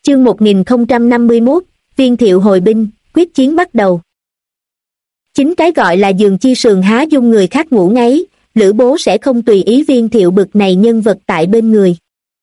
Chương 1051, Viên Thiệu hồi binh, quyết chiến bắt đầu. Chính cái gọi là giường chi sườn há dung người khác ngủ ngáy, Lữ Bố sẽ không tùy ý Viên Thiệu bực này nhân vật tại bên người.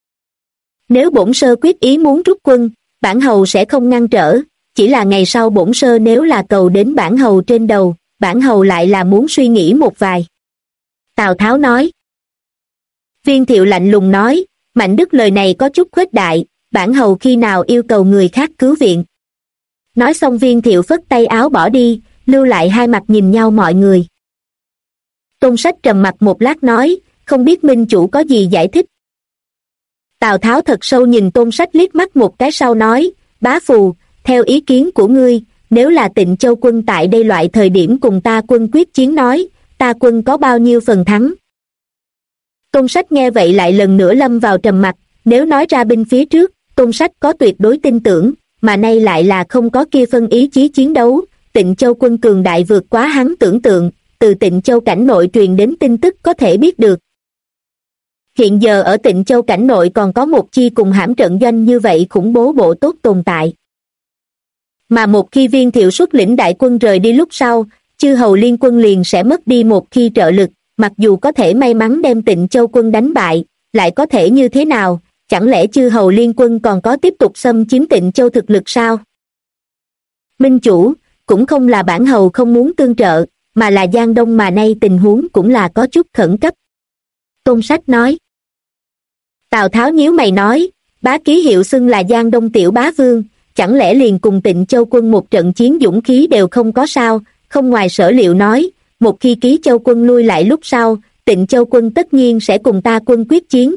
Nếu bổn sơ quyết ý muốn rút quân, bản hầu sẽ không ngăn trở, chỉ là ngày sau bổn sơ nếu là cầu đến bản hầu trên đầu, bản hầu lại là muốn suy nghĩ một vài. Tào Tháo nói. Viên Thiệu lạnh lùng nói, Mạnh Đức lời này có chút khuếch đại, bản hầu khi nào yêu cầu người khác cứu viện. Nói xong Viên Thiệu phất tay áo bỏ đi, lưu lại hai mặt nhìn nhau mọi người. Tôn Sách trầm mặt một lát nói, không biết minh chủ có gì giải thích. Tào Tháo thật sâu nhìn Tôn Sách liếc mắt một cái sau nói, bá phù, theo ý kiến của ngươi, nếu là Tịnh Châu quân tại đây loại thời điểm cùng ta quân quyết chiến nói, ta quân có bao nhiêu phần thắng. Tôn Sách nghe vậy lại lần nữa lâm vào trầm mặc, nếu nói ra binh phía trước, Tôn Sách có tuyệt đối tin tưởng, mà nay lại là không có kia phân ý chí chiến đấu, Tịnh Châu quân cường đại vượt quá hắn tưởng tượng, từ Tịnh Châu cảnh nội truyền đến tin tức có thể biết được. Hiện giờ ở Tịnh Châu cảnh nội còn có một chi cùng hãm trận doanh như vậy khủng bố bộ tốt tồn tại. Mà một khi Viên Thiệu xuất lĩnh đại quân rời đi lúc sau, chư hầu liên quân liền sẽ mất đi một khi trợ lực, mặc dù có thể may mắn đem Tịnh Châu quân đánh bại, lại có thể như thế nào, chẳng lẽ chư hầu liên quân còn có tiếp tục xâm chiếm Tịnh Châu thực lực sao? Minh chủ, cũng không là bản hầu không muốn tương trợ, mà là Giang Đông mà nay tình huống cũng là có chút khẩn cấp. Tôn Sách nói. Tào Tháo nhíu mày nói, bá ký hiệu xưng là Giang Đông tiểu bá vương, chẳng lẽ liền cùng Tịnh Châu quân một trận chiến dũng khí đều không có sao, không ngoài sở liệu nói, một khi Ký Châu quân lui lại lúc sau, Tịnh Châu quân tất nhiên sẽ cùng ta quân quyết chiến.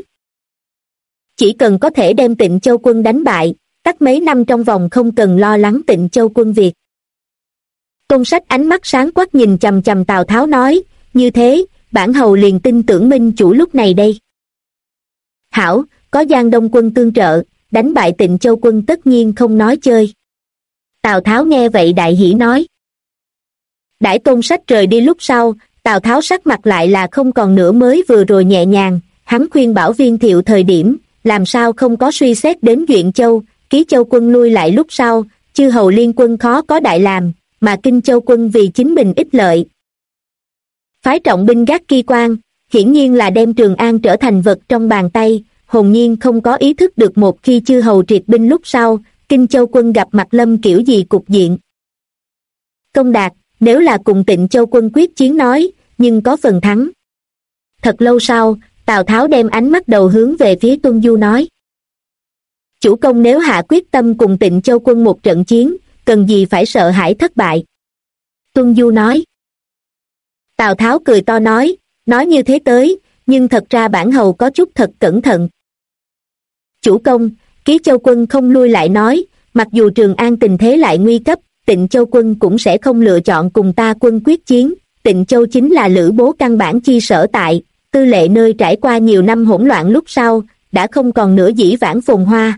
Chỉ cần có thể đem Tịnh Châu quân đánh bại, tắc mấy năm trong vòng không cần lo lắng Tịnh Châu quân việc. Tôn Sách ánh mắt sáng quắc nhìn chằm chằm Tào Tháo nói, như thế, bản hầu liền tin tưởng minh chủ lúc này đây. Hảo, có Giang Đông quân tương trợ, đánh bại Tịnh Châu quân tất nhiên không nói chơi. Tào Tháo nghe vậy đại hỉ nói. Đãi Tôn Sách rời đi lúc sau, Tào Tháo sắc mặt lại là không còn nữa mới vừa rồi nhẹ nhàng, hắn khuyên bảo Viên Thiệu thời điểm, làm sao không có suy xét đến Duyện Châu, Ký Châu quân lui lại lúc sau, chư hầu liên quân khó có đại làm, mà Kinh Châu quân vì chính mình ích lợi. Phái trọng binh gác Ki Quan, hiển nhiên là đem Trường An trở thành vật trong bàn tay, hồn nhiên không có ý thức được một khi chư hầu triệt binh lúc sau, Kinh Châu quân gặp mặt lâm kiểu gì cục diện. Công đạt, nếu là cùng Tịnh Châu quân quyết chiến nói, nhưng có phần thắng. Thật lâu sau, Tào Tháo đem ánh mắt đầu hướng về phía Tuân Du nói. Chủ công nếu hạ quyết tâm cùng Tịnh Châu quân một trận chiến, cần gì phải sợ hãi thất bại. Tuân Du nói. Tào Tháo cười to nói như thế tới, nhưng thật ra bản hầu có chút thật cẩn thận. Chủ công, Ký Châu quân không lui lại nói, mặc dù Trường An tình thế lại nguy cấp, Tịnh Châu quân cũng sẽ không lựa chọn cùng ta quân quyết chiến, Tịnh Châu chính là Lữ Bố căn bản chi sở tại, tư lệ nơi trải qua nhiều năm hỗn loạn lúc sau, đã không còn nữa dĩ vãng phồn hoa.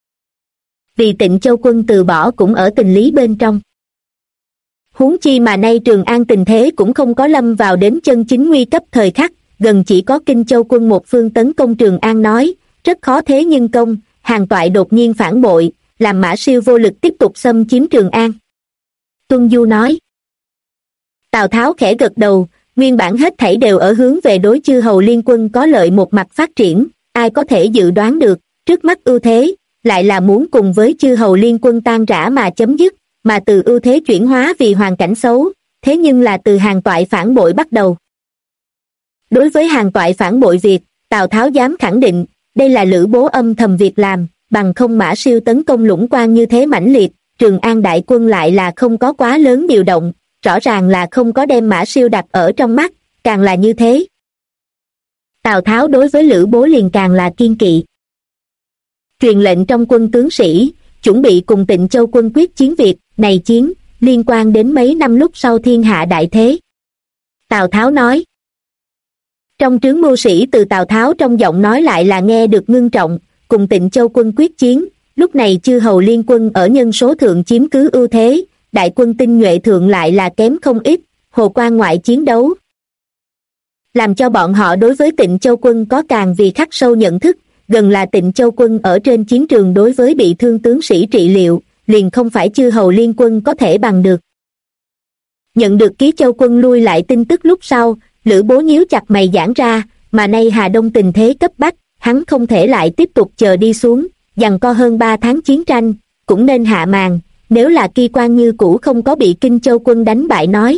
Vì Tịnh Châu quân từ bỏ cũng ở tình lý bên trong. Huống chi mà nay Trường An tình thế cũng không có lâm vào đến chân chính nguy cấp thời khắc, gần chỉ có Kinh Châu quân một phương tấn công Trường An nói, rất khó thế nhưng công, Hàn Toại đột nhiên phản bội, làm Mã Siêu vô lực tiếp tục xâm chiếm Trường An. Tuân Du nói. Tào Tháo khẽ gật đầu, nguyên bản hết thảy đều ở hướng về đối chư hầu liên quân có lợi một mặt phát triển, ai có thể dự đoán được, trước mắt ưu thế, lại là muốn cùng với chư hầu liên quân tan rã mà chấm dứt, mà từ ưu thế chuyển hóa vì hoàn cảnh xấu, thế nhưng là từ Hàn Toại phản bội bắt đầu. Đối với Hàn Toại phản bội việc, Tào Tháo dám khẳng định, đây là Lữ Bố âm thầm việc làm, bằng không Mã Siêu tấn công Lũng Quan như thế mãnh liệt, Trường An đại quân lại là không có quá lớn điều động, rõ ràng là không có đem Mã Siêu đặt ở trong mắt, càng là như thế. Tào Tháo đối với Lữ Bố liền càng là kiên kỵ. Truyền lệnh trong quân tướng sĩ, chuẩn bị cùng Tịnh Châu quân quyết chiến việc, này chiến, liên quan đến mấy năm lúc sau thiên hạ đại thế. Tào Tháo nói. Trong trướng mưu sĩ từ Tào Tháo trong giọng nói lại là nghe được ngưng trọng, cùng Tịnh Châu quân quyết chiến, lúc này chư hầu liên quân ở nhân số thượng chiếm cứ ưu thế, đại quân tinh nhuệ thượng lại là kém không ít, hồ quan ngoại chiến đấu. Làm cho bọn họ đối với Tịnh Châu quân có càng vì khắc sâu nhận thức, gần là Tịnh Châu quân ở trên chiến trường đối với bị thương tướng sĩ trị liệu, liền không phải chư hầu liên quân có thể bằng được. Nhận được Ký Châu quân lui lại tin tức lúc sau, Lữ Bố nhíu chặt mày giãn ra, mà nay Hà Đông tình thế cấp bách, hắn không thể lại tiếp tục chờ đi xuống, giằng co hơn 3 tháng chiến tranh, cũng nên hạ màn, nếu là Kỳ Quan như cũ không có bị Kinh Châu quân đánh bại nói.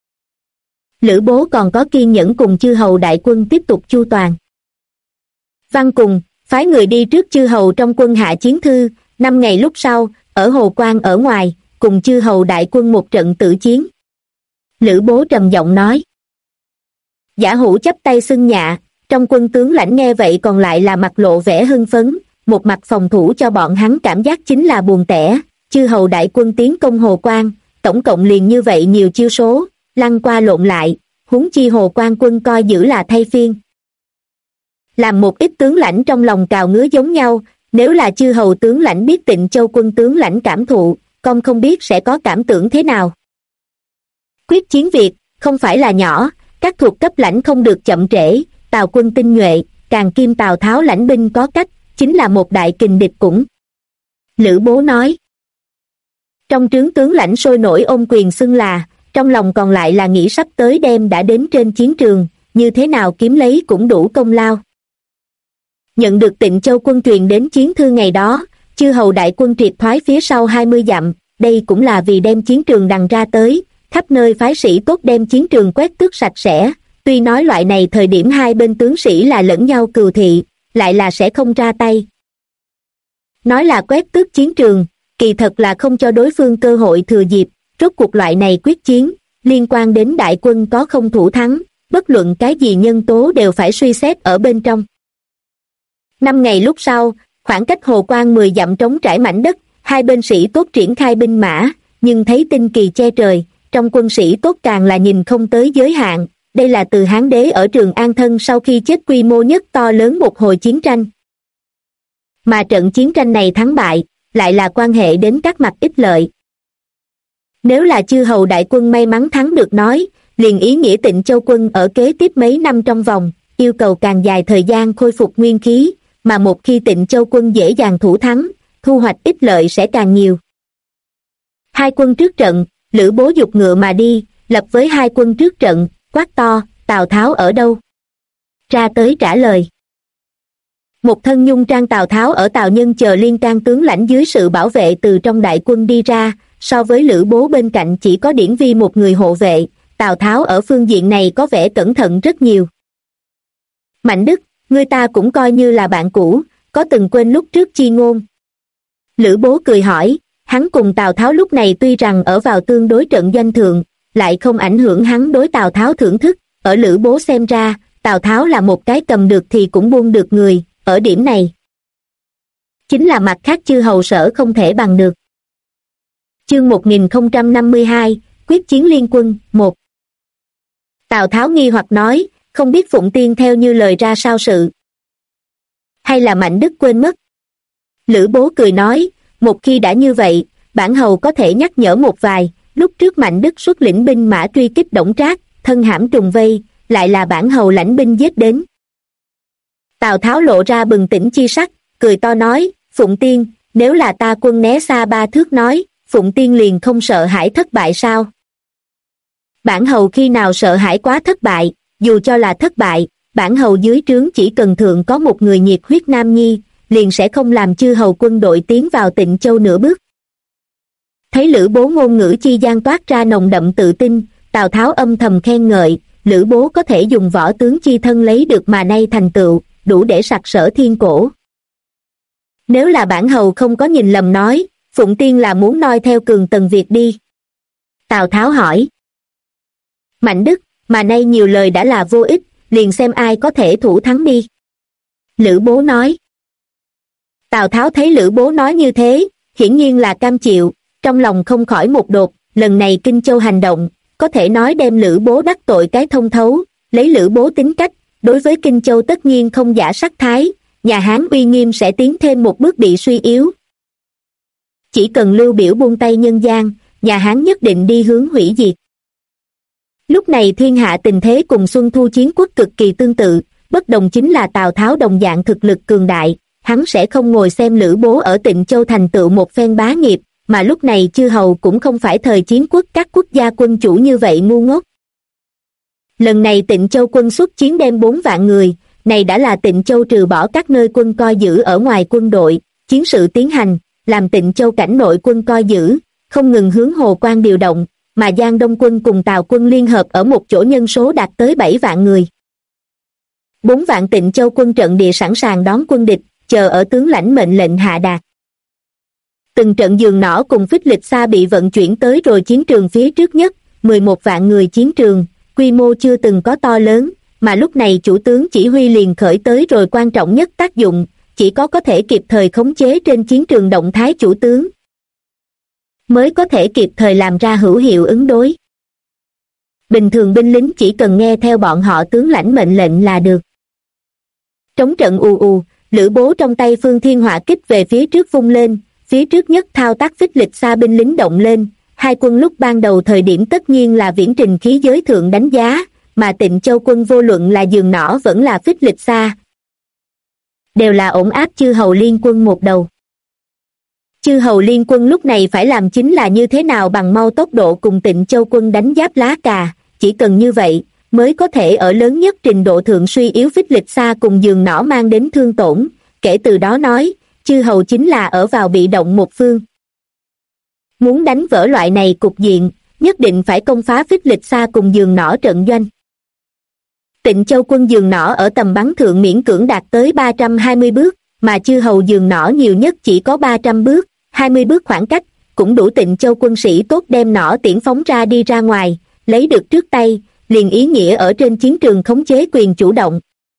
Lữ Bố còn có kiên nhẫn cùng chư hầu đại quân tiếp tục chu toàn. Văn Cùng, phái người đi trước chư hầu trong quân hạ chiến thư, 5 ngày lúc sau, ở Hồ Quan ở ngoài, cùng chư hầu đại quân một trận tử chiến. Lữ Bố trầm giọng nói. Giả Hữu chắp tay xưng nhạ, trong quân tướng lãnh nghe vậy còn lại là mặt lộ vẻ hưng phấn, một mặt phòng thủ cho bọn hắn cảm giác chính là buồn tẻ, chư hầu đại quân tiến công Hồ Quan, tổng cộng liền như vậy nhiều chiêu số, lăn qua lộn lại, huống chi Hồ Quan quân coi giữ là thay phiên. Làm một ít tướng lãnh trong lòng cào ngứa giống nhau, nếu là chư hầu tướng lãnh biết Tịnh Châu quân tướng lãnh cảm thụ, con không biết sẽ có cảm tưởng thế nào. Quyết chiến việc, không phải là nhỏ, các thuộc cấp lãnh không được chậm trễ, Tào quân tinh nhuệ, càng kim Tào Tháo lãnh binh có cách, chính là một đại kình địch cũng. Lữ Bố nói. Trong trướng tướng lãnh sôi nổi ôm quyền xưng là, trong lòng còn lại là nghĩ sắp tới đêm đã đến trên chiến trường, như thế nào kiếm lấy cũng đủ công lao. Nhận được Tịnh Châu quân truyền đến chiến thư ngày đó, chư hầu đại quân triệt thoái phía sau 20 dặm, đây cũng là vì đem chiến trường đằng ra tới, khắp nơi phái sĩ tốt đem chiến trường quét tước sạch sẽ, tuy nói loại này thời điểm hai bên tướng sĩ là lẫn nhau cừu thị, lại là sẽ không ra tay. Nói là quét tước chiến trường, kỳ thật là không cho đối phương cơ hội thừa dịp, rốt cuộc loại này quyết chiến, liên quan đến đại quân có không thủ thắng, bất luận cái gì nhân tố đều phải suy xét ở bên trong. 5 ngày lúc sau, khoảng cách Hồ Quan 10 dặm trống trải mảnh đất, hai bên sĩ tốt triển khai binh mã, nhưng thấy tinh kỳ che trời, trong quân sĩ tốt càng là nhìn không tới giới hạn, đây là từ Hán đế ở Trường An thân sau khi chết quy mô nhất to lớn một hồi chiến tranh. Mà trận chiến tranh này thắng bại, lại là quan hệ đến các mặt ích lợi. Nếu là chư hầu đại quân may mắn thắng được nói, liền ý nghĩa Tịnh Châu quân ở kế tiếp mấy năm trong vòng, yêu cầu càng dài thời gian khôi phục nguyên khí, mà một khi Tịnh Châu quân dễ dàng thủ thắng, thu hoạch ích lợi sẽ càng nhiều. Hai quân trước trận, Lữ Bố giục ngựa mà đi, lập với hai quân trước trận, quát to, Tào Tháo ở đâu? Ra tới trả lời. Một thân nhung trang Tào Tháo ở Tào Nhân chờ liên can tướng lãnh dưới sự bảo vệ từ trong đại quân đi ra, so với Lữ Bố bên cạnh chỉ có Điển Vi một người hộ vệ, Tào Tháo ở phương diện này có vẻ cẩn thận rất nhiều. Mạnh Đức, người ta cũng coi như là bạn cũ, có từng quên lúc trước chi ngôn? Lữ Bố cười hỏi, hắn cùng Tào Tháo lúc này tuy rằng ở vào tương đối trận doanh thượng, lại không ảnh hưởng hắn đối Tào Tháo thưởng thức, ở Lữ Bố xem ra, Tào Tháo là một cái cầm được thì cũng buông được người, ở điểm này. Chính là mặt khác chư hầu sở không thể bằng được. Chương 1052, Quyết chiến liên quân, 1. Tào Tháo nghi hoặc nói, không biết Phụng Tiên theo như lời ra sao sự. Hay là Mạnh Đức quên mất? Lữ Bố cười nói, một khi đã như vậy, bản hầu có thể nhắc nhở một vài, lúc trước Mạnh Đức xuất lĩnh binh mã truy kích Đổng Trác, thân hãm trùng vây, lại là bản hầu lãnh binh giết đến. Tào Tháo lộ ra bừng tỉnh chi sắc, cười to nói, Phụng Tiên, nếu là ta quân né xa 3 thước nói, Phụng Tiên liền không sợ hãi thất bại sao? Bản hầu khi nào sợ hãi quá thất bại, dù cho là thất bại, bản hầu dưới trướng chỉ cần thượng có một người nhiệt huyết nam nhi, liền sẽ không làm chư hầu quân đội tiến vào Tịnh Châu nửa bước. Thấy Lữ Bố ngôn ngữ chi gian toát ra nồng đậm tự tin, Tào Tháo âm thầm khen ngợi, Lữ Bố có thể dùng võ tướng chi thân lấy được mà nay thành tựu, đủ để sặc sỡ thiên cổ. Nếu là bản hầu không có nhìn lầm nói, Phụng Tiên là muốn noi theo Cường Tần Việt đi. Tào Tháo hỏi. Mạnh Đức, mà nay nhiều lời đã là vô ích, liền xem ai có thể thủ thắng đi. Lữ Bố nói. Tào Tháo thấy Lữ Bố nói như thế, hiển nhiên là cam chịu, trong lòng không khỏi một đột, lần này Kinh Châu hành động, có thể nói đem Lữ Bố đắc tội cái thông thấu, lấy Lữ Bố tính cách, đối với Kinh Châu tất nhiên không giả sắc thái, nhà Hán uy nghiêm sẽ tiến thêm một bước bị suy yếu. Chỉ cần Lưu Biểu buông tay nhân gian, nhà Hán nhất định đi hướng hủy diệt. Lúc này thiên hạ tình thế cùng Xuân Thu chiến quốc cực kỳ tương tự, bất đồng chính là Tào Tháo đồng dạng thực lực cường đại, hắn sẽ không ngồi xem Lữ Bố ở Tịnh Châu thành tựu một phen bá nghiệp, mà lúc này chư hầu cũng không phải thời chiến quốc các quốc gia quân chủ như vậy ngu ngốc. Lần này Tịnh Châu quân xuất chiến đem 4 vạn người, này đã là Tịnh Châu trừ bỏ các nơi quân coi giữ ở ngoài quân đội, chiến sự tiến hành, làm Tịnh Châu cảnh nội quân coi giữ, không ngừng hướng Hồ Quan điều động, mà Giang Đông quân cùng Tào quân liên hợp ở một chỗ nhân số đạt tới 7 vạn người. 4 vạn Tịnh Châu quân trận địa sẵn sàng đón quân địch, chờ ở tướng lãnh mệnh lệnh hạ đạt. Từng trận giường nỏ cùng phích lịch xa bị vận chuyển tới rồi chiến trường phía trước nhất, 11 vạn người chiến trường, quy mô chưa từng có to lớn, mà lúc này chủ tướng chỉ huy liền khởi tới rồi quan trọng nhất tác dụng, chỉ có thể kịp thời khống chế trên chiến trường động thái chủ tướng, mới có thể kịp thời làm ra hữu hiệu ứng đối. Bình thường binh lính chỉ cần nghe theo bọn họ tướng lãnh mệnh lệnh là được. Trống trận ù ù, Lữ Bố trong tay Phương Thiên Hỏa kích về phía trước vung lên, phía trước nhất thao tác phích lịch xa binh lính động lên, hai quân lúc ban đầu thời điểm tất nhiên là viễn trình khí giới thượng đánh giá, mà Tịnh Châu quân vô luận là giường nỏ vẫn là phích lịch xa, đều là ổn áp chư hầu liên quân một đầu. Chư hầu liên quân lúc này phải làm chính là như thế nào bằng mau tốc độ cùng Tịnh Châu quân đánh giáp lá cà, chỉ cần như vậy mới có thể ở lớn nhất trình độ thượng suy yếu phích lịch xa cùng giường nỏ mang đến thương tổn, kể từ đó nói, chư hầu chính là ở vào bị động một phương. Muốn đánh vỡ loại này cục diện, nhất định phải công phá phích lịch xa cùng giường nỏ trận doanh. Tịnh Châu quân giường nỏ ở tầm bắn thượng miễn cưỡng đạt tới 320 bước, mà chư hầu giường nỏ nhiều nhất chỉ có 300 bước, 20 bước khoảng cách, cũng đủ Tịnh Châu quân sĩ tốt đem nỏ tiễn phóng ra đi ra ngoài, lấy được trước tay, liền ý nghĩa ở trên chiến trường khống chế quyền chủ động.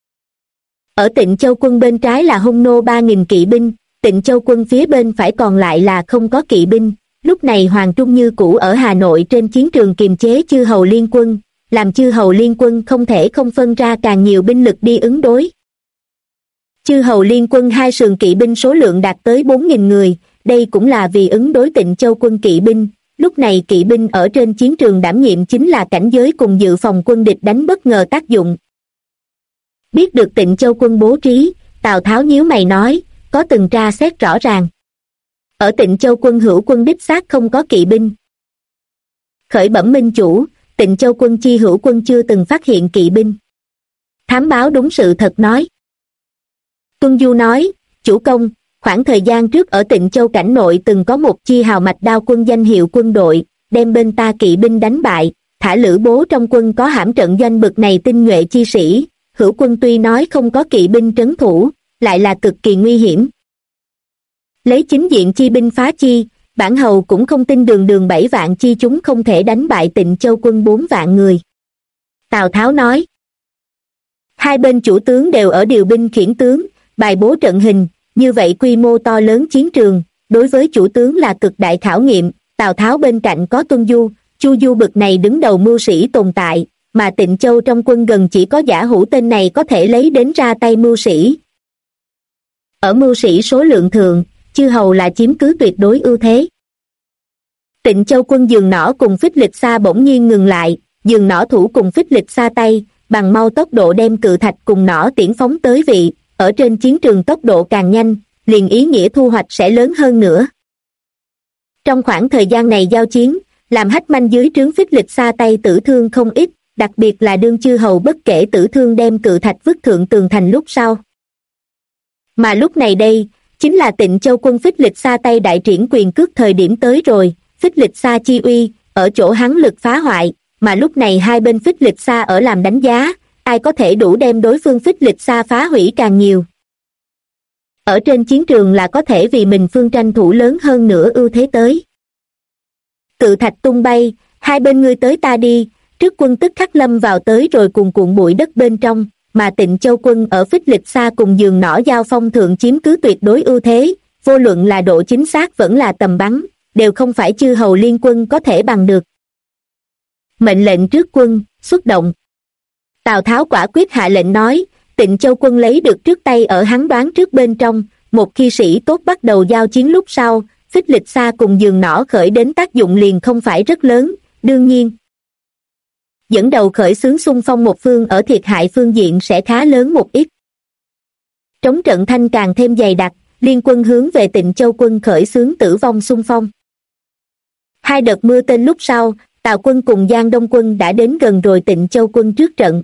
Ở Tịnh Châu quân bên trái là hung nô 3.000 kỵ binh, Tịnh Châu quân phía bên phải còn lại là không có kỵ binh, lúc này Hoàng Trung như cũ ở Hà Nội trên chiến trường kiềm chế chư hầu liên quân, làm chư hầu liên quân không thể không phân ra càng nhiều binh lực đi ứng đối. Chư hầu liên quân hai sườn kỵ binh số lượng đạt tới 4.000 người, đây cũng là vì ứng đối Tịnh Châu quân kỵ binh, lúc này kỵ binh ở trên chiến trường đảm nhiệm chính là cảnh giới cùng dự phòng quân địch đánh bất ngờ tác dụng. Biết được Tịnh Châu quân bố trí, Tào Tháo nhíu mày nói, có từng tra xét rõ ràng. Ở Tịnh Châu quân hữu quân đích xác không có kỵ binh. Khởi bẩm minh chủ, Tịnh Châu quân chi hữu quân chưa từng phát hiện kỵ binh. Thám báo đúng sự thật nói. Tuân Du nói, chủ công, khoảng thời gian trước ở Tịnh Châu cảnh nội từng có một chi hào mạch đao quân danh hiệu quân đội, đem bên ta kỵ binh đánh bại, thả Lữ Bố trong quân có hãm trận doanh bực này tinh nhuệ chi sĩ, hữu quân tuy nói không có kỵ binh trấn thủ, lại là cực kỳ nguy hiểm. Lấy chính diện chi binh phá chi, bản hầu cũng không tin đường 7 vạn chi chúng không thể đánh bại Tịnh Châu quân 4 vạn người. Tào Tháo nói, hai bên chủ tướng đều ở điều binh khiển tướng, bài bố trận hình, như vậy quy mô to lớn chiến trường, đối với chủ tướng là cực đại khảo nghiệm. Tào Tháo bên cạnh có Tuân Du, Chu Du bực này đứng đầu mưu sĩ tồn tại, mà Tịnh Châu trong quân gần chỉ có Giả Hữu tên này có thể lấy đến ra tay mưu sĩ. Ở mưu sĩ số lượng thượng, chư hầu là chiếm cứ tuyệt đối ưu thế. Tịnh Châu quân giường nỏ cùng phích lịch xa bỗng nhiên ngừng lại, giường nỏ thủ cùng phích lịch xa tay, bằng mau tốc độ đem cự thạch cùng nỏ tiễn phóng tới vị, ở trên chiến trường tốc độ càng nhanh, liền ý nghĩa thu hoạch sẽ lớn hơn nữa. Trong khoảng thời gian này giao chiến, làm hách manh dưới trướng phích lịch xa tay tử thương không ít, đặc biệt là đương chư hầu bất kể tử thương đem cự thạch vứt thượng tường thành lúc sau. Mà lúc này đây, chính là Tịnh Châu quân phích lịch xa tay đại triển quyền cước thời điểm tới rồi, phích lịch xa chi uy, ở chỗ hắn lực phá hoại, mà lúc này hai bên phích lịch xa ở làm đánh giá, ai có thể đủ đem đối phương phích lịch xa phá hủy càng nhiều. Ở trên chiến trường là có thể vì mình phương tranh thủ lớn hơn nữa ưu thế tới. Cự thạch tung bay, hai bên ngươi tới ta đi, trước quân tức khắc lâm vào tới rồi cuồn cuộn bụi đất bên trong, mà Tịnh Châu quân ở phích lịch xa cùng giường nỏ giao phong thượng chiếm cứ tuyệt đối ưu thế, vô luận là độ chính xác vẫn là tầm bắn, đều không phải chư hầu liên quân có thể bằng được. Mệnh lệnh trước quân, xuất động. Tào Tháo quả quyết hạ lệnh nói, Tịnh Châu quân lấy được trước tay ở hắn đoán trước bên trong, một khi sĩ tốt bắt đầu giao chiến lúc sau, phích lịch xa cùng giường nỏ khởi đến tác dụng liền không phải rất lớn, đương nhiên. Dẫn đầu khởi xướng xung phong một phương ở thiệt hại phương diện sẽ khá lớn một ít. Trống trận thanh càng thêm dày đặc, liên quân hướng về Tịnh Châu quân khởi xướng tử vong xung phong. Hai đợt mưa tên lúc sau, Tào quân cùng Giang Đông quân đã đến gần rồi Tịnh Châu quân trước trận.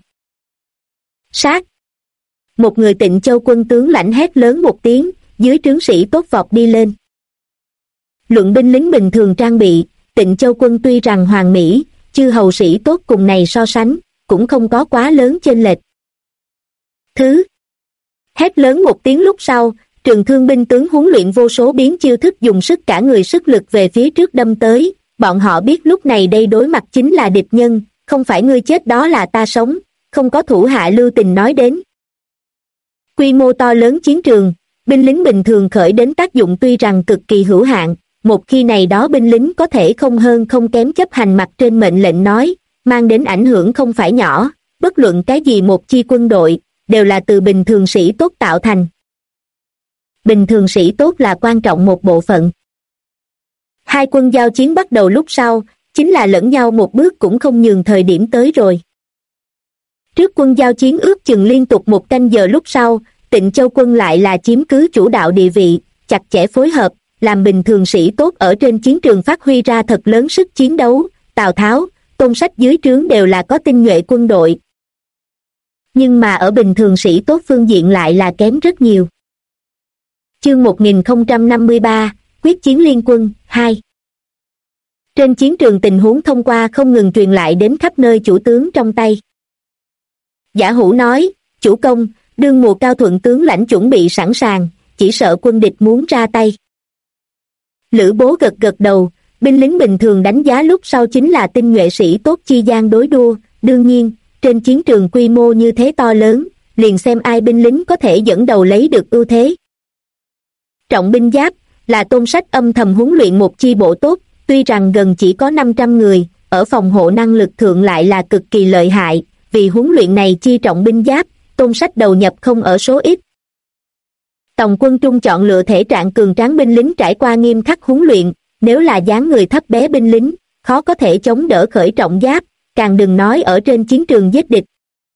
Sát! Một người Tịnh Châu quân tướng lãnh hét lớn một tiếng, dưới trướng sĩ tốt vọt đi lên. Luận binh lính bình thường trang bị, Tịnh Châu quân tuy rằng hoàn mỹ, chư hầu sĩ tốt cùng này so sánh, cũng không có quá lớn chênh lệch. Thứ! Hét lớn một tiếng lúc sau, trường thương binh tướng huấn luyện vô số biến chiêu thức dùng sức cả người sức lực về phía trước đâm tới, bọn họ biết lúc này đây đối mặt chính là địch nhân, không phải ngươi chết đó là ta sống, không có thủ hạ lưu tình nói đến. Quy mô to lớn chiến trường, binh lính bình thường khởi đến tác dụng tuy rằng cực kỳ hữu hạn, một khi này đó binh lính có thể không hơn không kém chấp hành mặt trên mệnh lệnh nói, mang đến ảnh hưởng không phải nhỏ, bất luận cái gì một chi quân đội, đều là từ bình thường sĩ tốt tạo thành. Bình thường sĩ tốt là quan trọng một bộ phận. Hai quân giao chiến bắt đầu lúc sau, chính là lẫn nhau một bước cũng không nhường thời điểm tới rồi. Trước quân giao chiến ước chừng liên tục một canh giờ lúc sau, Tịnh Châu quân lại là chiếm cứ chủ đạo địa vị, chặt chẽ phối hợp, làm bình thường sĩ tốt ở trên chiến trường phát huy ra thật lớn sức chiến đấu, Tào Tháo, Tôn Sách dưới trướng đều là có tinh nhuệ quân đội. Nhưng mà ở bình thường sĩ tốt phương diện lại là kém rất nhiều. Chương 1053, Quyết chiến liên quân, 2. Trên chiến trường tình huống thông qua không ngừng truyền lại đến khắp nơi chủ tướng trong tay. Giả Hữu nói, chủ công, đương mùa Cao Thuận tướng lãnh chuẩn bị sẵn sàng, chỉ sợ quân địch muốn ra tay. Lữ Bố gật gật đầu, binh lính bình thường đánh giá lúc sau chính là tinh nhuệ sĩ tốt chi gian đối đua, đương nhiên, trên chiến trường quy mô như thế to lớn, liền xem ai binh lính có thể dẫn đầu lấy được ưu thế. Trọng binh giáp, là Tôn Sách âm thầm huấn luyện một chi bộ tốt, tuy rằng gần chỉ có 500 người, ở phòng hộ năng lực thượng lại là cực kỳ lợi hại, vì huấn luyện này chi trọng binh giáp, Tôn Sách đầu nhập không ở số ít. Tòng quân Trung chọn lựa thể trạng cường tráng binh lính trải qua nghiêm khắc huấn luyện, nếu là dáng người thấp bé binh lính, khó có thể chống đỡ khởi trọng giáp, càng đừng nói ở trên chiến trường giết địch.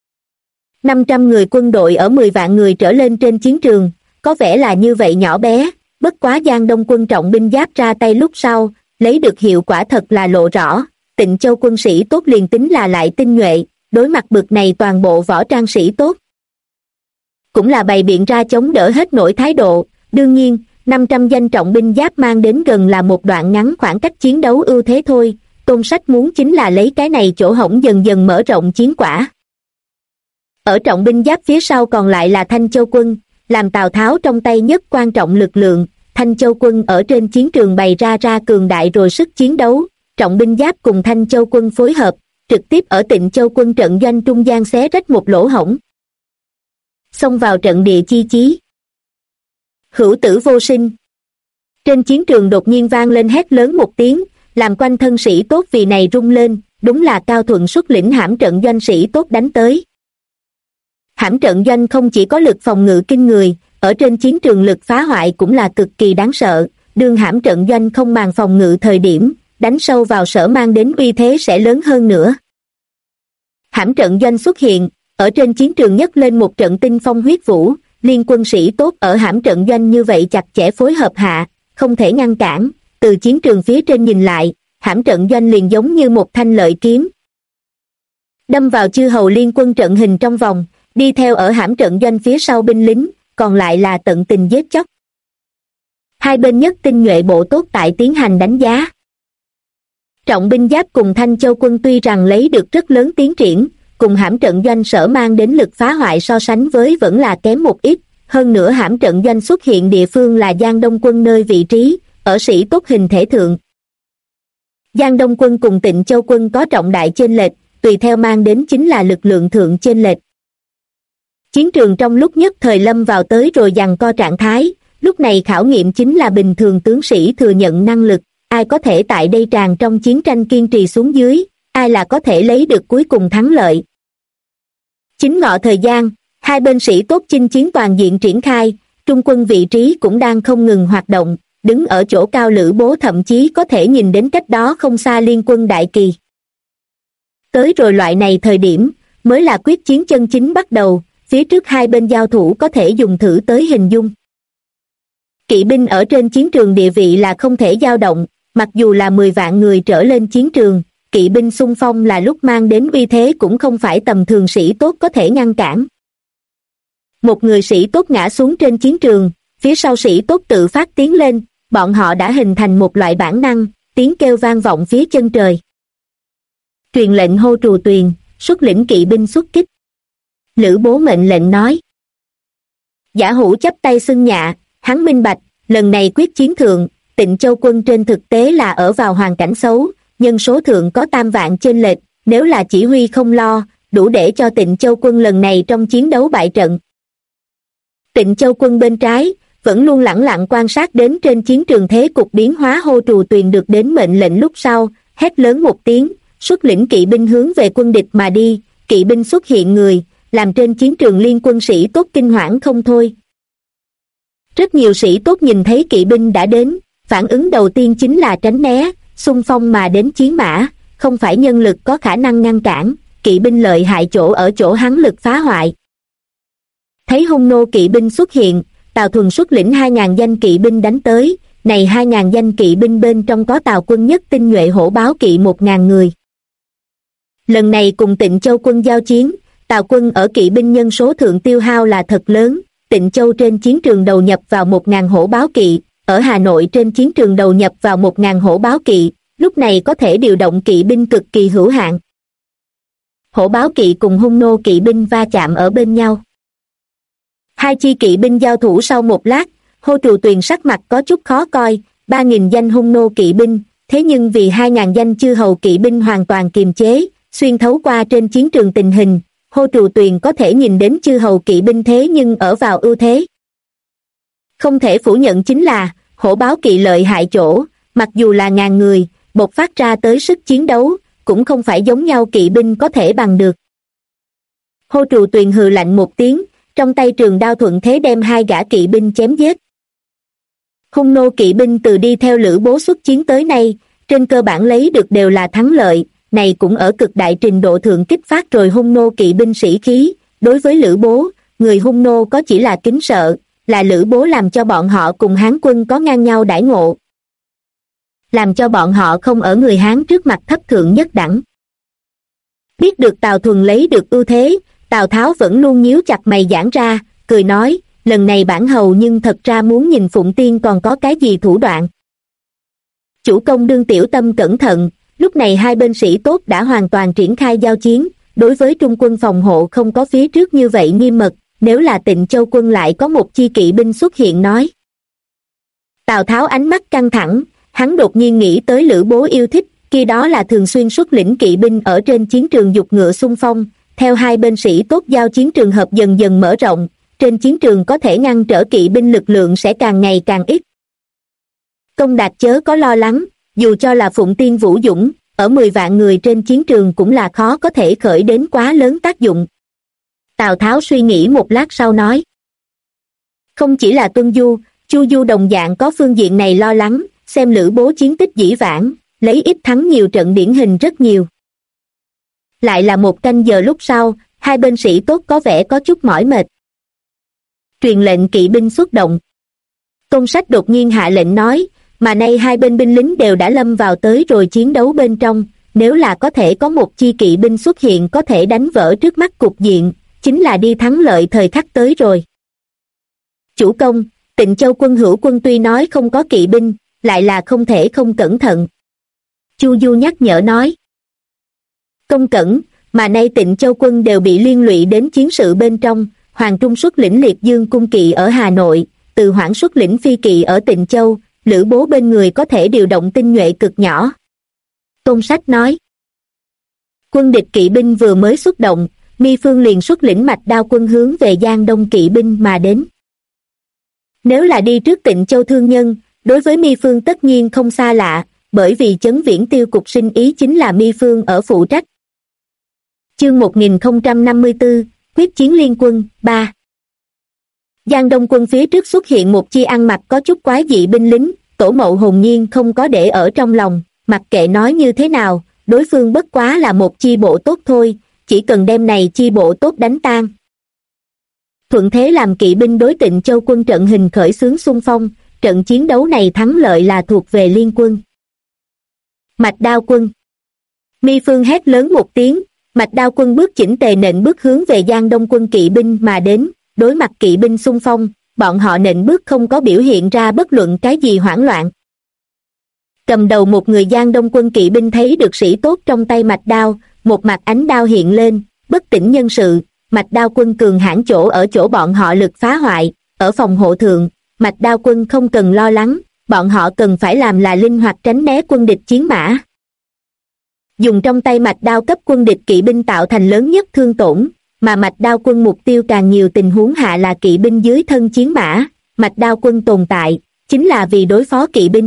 500 người quân đội ở 10 vạn người trở lên trên chiến trường, có vẻ là như vậy nhỏ bé, bất quá Giang Đông quân trọng binh giáp ra tay lúc sau, lấy được hiệu quả thật là lộ rõ, Tịnh Châu quân sĩ tốt liền tính là lại tinh nhuệ, đối mặt bực này toàn bộ võ trang sĩ tốt. Cũng là bày biện ra chống đỡ hết nổi thái độ, đương nhiên, 500 danh trọng binh giáp mang đến gần là một đoạn ngắn khoảng cách chiến đấu ưu thế thôi, Tôn Sách muốn chính là lấy cái này chỗ hổng dần dần mở rộng chiến quả. Ở trọng binh giáp phía sau còn lại là Thanh Châu quân, làm Tào Tháo trong tay nhất quan trọng lực lượng, Thanh Châu quân ở trên chiến trường bày ra cường đại rồi sức chiến đấu, trọng binh giáp cùng Thanh Châu quân phối hợp, trực tiếp ở Tịnh Châu quân trận doanh trung gian xé rách một lỗ hổng. Xông vào trận địa chi chí. Hữu tử vô sinh. Trên chiến trường đột nhiên vang lên hét lớn một tiếng, làm quanh thân sĩ tốt vì này rung lên, đúng là Cao Thuận xuất lĩnh hãm trận doanh sĩ tốt đánh tới. Hãm trận doanh không chỉ có lực phòng ngự kinh người, ở trên chiến trường lực phá hoại cũng là cực kỳ đáng sợ, đương hãm trận doanh không màng phòng ngự thời điểm, đánh sâu vào sở mang đến uy thế sẽ lớn hơn nữa. Hãm trận doanh xuất hiện, ở trên chiến trường nhấc lên một trận tinh phong huyết vũ, liên quân sĩ tốt ở hãm trận doanh như vậy chặt chẽ phối hợp hạ, không thể ngăn cản, từ chiến trường phía trên nhìn lại, hãm trận doanh liền giống như một thanh lợi kiếm. Đâm vào chư hầu liên quân trận hình trong vòng, đi theo ở hãm trận doanh phía sau binh lính, còn lại là tận tình giết chóc. Hai bên nhất tinh nhuệ bộ tốt tại tiến hành đánh giá. Trọng binh giáp cùng Thanh Châu quân tuy rằng lấy được rất lớn tiến triển, cùng hãm trận doanh sở mang đến lực phá hoại so sánh với vẫn là kém một ít, hơn nữa hãm trận doanh xuất hiện địa phương là Giang Đông quân nơi vị trí, ở sĩ tốt hình thể thượng. Giang Đông quân cùng Tịnh Châu quân có trọng đại chênh lệch, tùy theo mang đến chính là lực lượng thượng chênh lệch. Chiến trường trong lúc nhất thời lâm vào tới rồi giằng co trạng thái, lúc này khảo nghiệm chính là bình thường tướng sĩ thừa nhận năng lực, ai có thể tại đây tràn trong chiến tranh kiên trì xuống dưới, ai là có thể lấy được cuối cùng thắng lợi. Chính ngọ thời gian, hai bên sĩ tốt chinh chiến toàn diện triển khai, trung quân vị trí cũng đang không ngừng hoạt động, đứng ở chỗ cao Lữ Bố thậm chí có thể nhìn đến cách đó không xa liên quân đại kỳ. Tới rồi loại này thời điểm, mới là quyết chiến chân chính bắt đầu, phía trước hai bên giao thủ có thể dùng thử tới hình dung. Kỵ binh ở trên chiến trường địa vị là không thể dao động, mặc dù là 10 vạn người trở lên chiến trường, kỵ binh xung phong là lúc mang đến uy thế cũng không phải tầm thường sĩ tốt có thể ngăn cản. Một người sĩ tốt ngã xuống trên chiến trường, phía sau sĩ tốt tự phát tiến lên, bọn họ đã hình thành một loại bản năng, tiếng kêu vang vọng phía chân trời. Truyền lệnh hô Trù Tuyền, xuất lĩnh kỵ binh xuất kích. Lữ Bố mệnh lệnh nói. Giả Hữu chắp tay xưng nhạ, hắn minh bạch, lần này quyết chiến thượng, Tịnh Châu quân trên thực tế là ở vào hoàn cảnh xấu, nhân số thượng có 3 vạn chênh lệch, nếu là chỉ huy không lo, đủ để cho Tịnh Châu quân lần này trong chiến đấu bại trận. Tịnh Châu quân bên trái, vẫn luôn lẳng lặng quan sát đến trên chiến trường thế cục biến hóa hô Trù Tuyền được đến mệnh lệnh lúc sau, hét lớn một tiếng, xuất lĩnh kỵ binh hướng về quân địch mà đi, kỵ binh xuất hiện người, làm trên chiến trường liên quân sĩ tốt kinh hoảng không thôi. Rất nhiều sĩ tốt nhìn thấy kỵ binh đã đến, phản ứng đầu tiên chính là tránh né, xung phong mà đến chiến mã, không phải nhân lực có khả năng ngăn cản, kỵ binh lợi hại chỗ ở chỗ hắn lực phá hoại. Thấy hung nô kỵ binh xuất hiện, Tào Thuần xuất lĩnh 2.000 danh kỵ binh đánh tới, này 2.000 danh kỵ binh bên trong có Tào quân nhất tinh nhuệ hổ báo kỵ 1.000 người. Lần này cùng Tịnh Châu quân giao chiến, Tào quân ở kỵ binh nhân số thượng tiêu hao là thật lớn, Tịnh Châu trên chiến trường đầu nhập vào 1.000 hổ báo kỵ, ở Hà Nội trên chiến trường đầu nhập vào 1.000 hổ báo kỵ, lúc này có thể điều động kỵ binh cực kỳ hữu hạn. Hổ báo kỵ cùng hung nô kỵ binh va chạm ở bên nhau. Hai chi kỵ binh giao thủ sau một lát, hô Trù Tuyền sắc mặt có chút khó coi, 3.000 danh hung nô kỵ binh, thế nhưng vì 2.000 danh chư hầu kỵ binh hoàn toàn kiềm chế, xuyên thấu qua trên chiến trường tình hình, hô Trù Tuyền có thể nhìn đến chư hầu kỵ binh thế nhưng ở vào ưu thế. Không thể phủ nhận chính là, hổ báo kỵ lợi hại chỗ, mặc dù là ngàn người, bộc phát ra tới sức chiến đấu, cũng không phải giống nhau kỵ binh có thể bằng được. Hô Trù Tuyền hừ lạnh một tiếng, trong tay trường đao thuận thế đem hai gã kỵ binh chém giết. Hung nô kỵ binh từ đi theo Lữ Bố xuất chiến tới nay, trên cơ bản lấy được đều là thắng lợi, này cũng ở cực đại trình độ thượng kích phát rồi hung nô kỵ binh sĩ khí. Đối với Lữ Bố, người hung nô có chỉ là kính sợ, là Lữ Bố làm cho bọn họ cùng Hán quân có ngang nhau đãi ngộ, làm cho bọn họ không ở người Hán trước mặt thấp thượng nhất đẳng. Biết được Tào Thuần lấy được ưu thế, Tào Tháo vẫn luôn nhíu chặt mày giãn ra, cười nói, lần này bản hầu nhưng thật ra muốn nhìn Phụng Tiên còn có cái gì thủ đoạn. Chủ công đương tiểu tâm cẩn thận, lúc này hai bên sĩ tốt đã hoàn toàn triển khai giao chiến, đối với trung quân phòng hộ không có phía trước như vậy nghiêm mật, nếu là Tịnh Châu quân lại có một chi kỵ binh xuất hiện nói. Tào Tháo ánh mắt căng thẳng, hắn đột nhiên nghĩ tới Lữ Bố yêu thích, khi đó là thường xuyên xuất lĩnh kỵ binh ở trên chiến trường dục ngựa xung phong, theo hai bên sĩ tốt giao chiến trường hợp dần dần mở rộng, trên chiến trường có thể ngăn trở kỵ binh lực lượng sẽ càng ngày càng ít. Công Đạt chớ có lo lắng, dù cho là Phụng Tiên Vũ Dũng, ở 10 vạn người trên chiến trường cũng là khó có thể khởi đến quá lớn tác dụng. Tào Tháo suy nghĩ một lát sau nói. Không chỉ là Tuân Du, Chu Du đồng dạng có phương diện này lo lắng, xem Lữ Bố chiến tích dĩ vãng, lấy ít thắng nhiều trận điển hình rất nhiều. Lại là một canh giờ lúc sau, hai bên sĩ tốt có vẻ có chút mỏi mệt. Truyền lệnh kỵ binh xuất động. Tôn Sách đột nhiên hạ lệnh nói, mà nay hai bên binh lính đều đã lâm vào tới rồi chiến đấu bên trong, nếu là có thể có một chi kỵ binh xuất hiện có thể đánh vỡ trước mắt cục diện, chính là đi thắng lợi thời khắc tới rồi. Chủ công, Tịnh Châu quân hữu quân tuy nói không có kỵ binh, lại là không thể không cẩn thận. Chu Du nhắc nhở nói. Công cẩn, mà nay Tịnh Châu quân đều bị liên lụy đến chiến sự bên trong, Hoàng Trung xuất lĩnh Liệt Dương cung kỵ ở Hà Nội, Từ Hoảng xuất lĩnh phi kỵ ở Tịnh Châu, Lữ Bố bên người có thể điều động tinh nhuệ cực nhỏ. Tôn Sách nói. Quân địch kỵ binh vừa mới xuất động, Mi Phương liền xuất lĩnh Mạch Đao quân hướng về Giang Đông kỵ binh mà đến. Nếu là đi trước Tịnh Châu thương nhân, đối với Mi Phương tất nhiên không xa lạ, bởi vì Chấn Viễn Tiêu cục sinh ý chính là Mi Phương ở phụ trách. Chương 1054, quyết chiến liên quân, 3. Giang Đông quân phía trước xuất hiện một chi ăn mặc có chút quái dị binh lính, Tổ Mậu hồn nhiên không có để ở trong lòng, mặc kệ nói như thế nào, đối phương bất quá là một chi bộ tốt thôi, chỉ cần đem này chi bộ tốt đánh tan. thuận thế làm kỵ binh đối Tịnh Châu quân trận hình khởi xướng xung phong. Trận chiến đấu này thắng lợi là thuộc về liên quân. Mạch Đao quân. Mi Phương hét lớn một tiếng, Mạch Đao quân bước chỉnh tề nện bước hướng về Giang Đông quân kỵ binh mà đến. Đối mặt kỵ binh xung phong, bọn họ nện bước không có biểu hiện ra bất luận cái gì hoảng loạn. Cầm đầu một người Giang Đông quân kỵ binh thấy được sĩ tốt trong tay mạch đao, một mặt ánh đao hiện lên, bất tỉnh nhân sự. Mạch Đao quân cường hãn chỗ ở chỗ bọn họ lực phá hoại, ở phòng hộ thượng. Mạch Đao quân không cần lo lắng, bọn họ cần phải làm là linh hoạt tránh né quân địch chiến mã. Dùng trong tay mạch đao cấp quân địch kỵ binh tạo thành lớn nhất thương tổn, mà mạch đao quân mục tiêu càng nhiều tình huống hạ là kỵ binh dưới thân chiến mã. Mạch đao quân tồn tại chính là vì đối phó kỵ binh.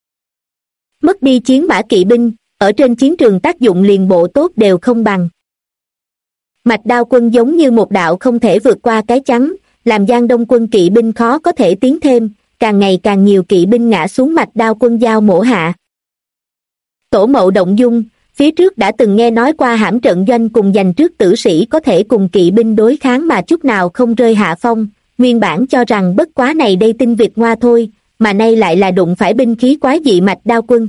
Mất đi chiến mã kỵ binh, ở trên chiến trường tác dụng liền bộ tốt đều không bằng. Mạch Đao quân giống như một đạo không thể vượt qua cái chắn, làm Giang Đông quân kỵ binh khó có thể tiến thêm, càng ngày càng nhiều kỵ binh ngã xuống Mạch Đao quân giao mổ hạ. Tổ Mậu động dung, phía trước đã từng nghe nói qua hãm trận doanh cùng giành trước tử sĩ có thể cùng kỵ binh đối kháng mà chút nào không rơi hạ phong, nguyên bản cho rằng bất quá này đây tinh Việt ngoa thôi, mà nay lại là đụng phải binh khí quái dị Mạch Đao quân.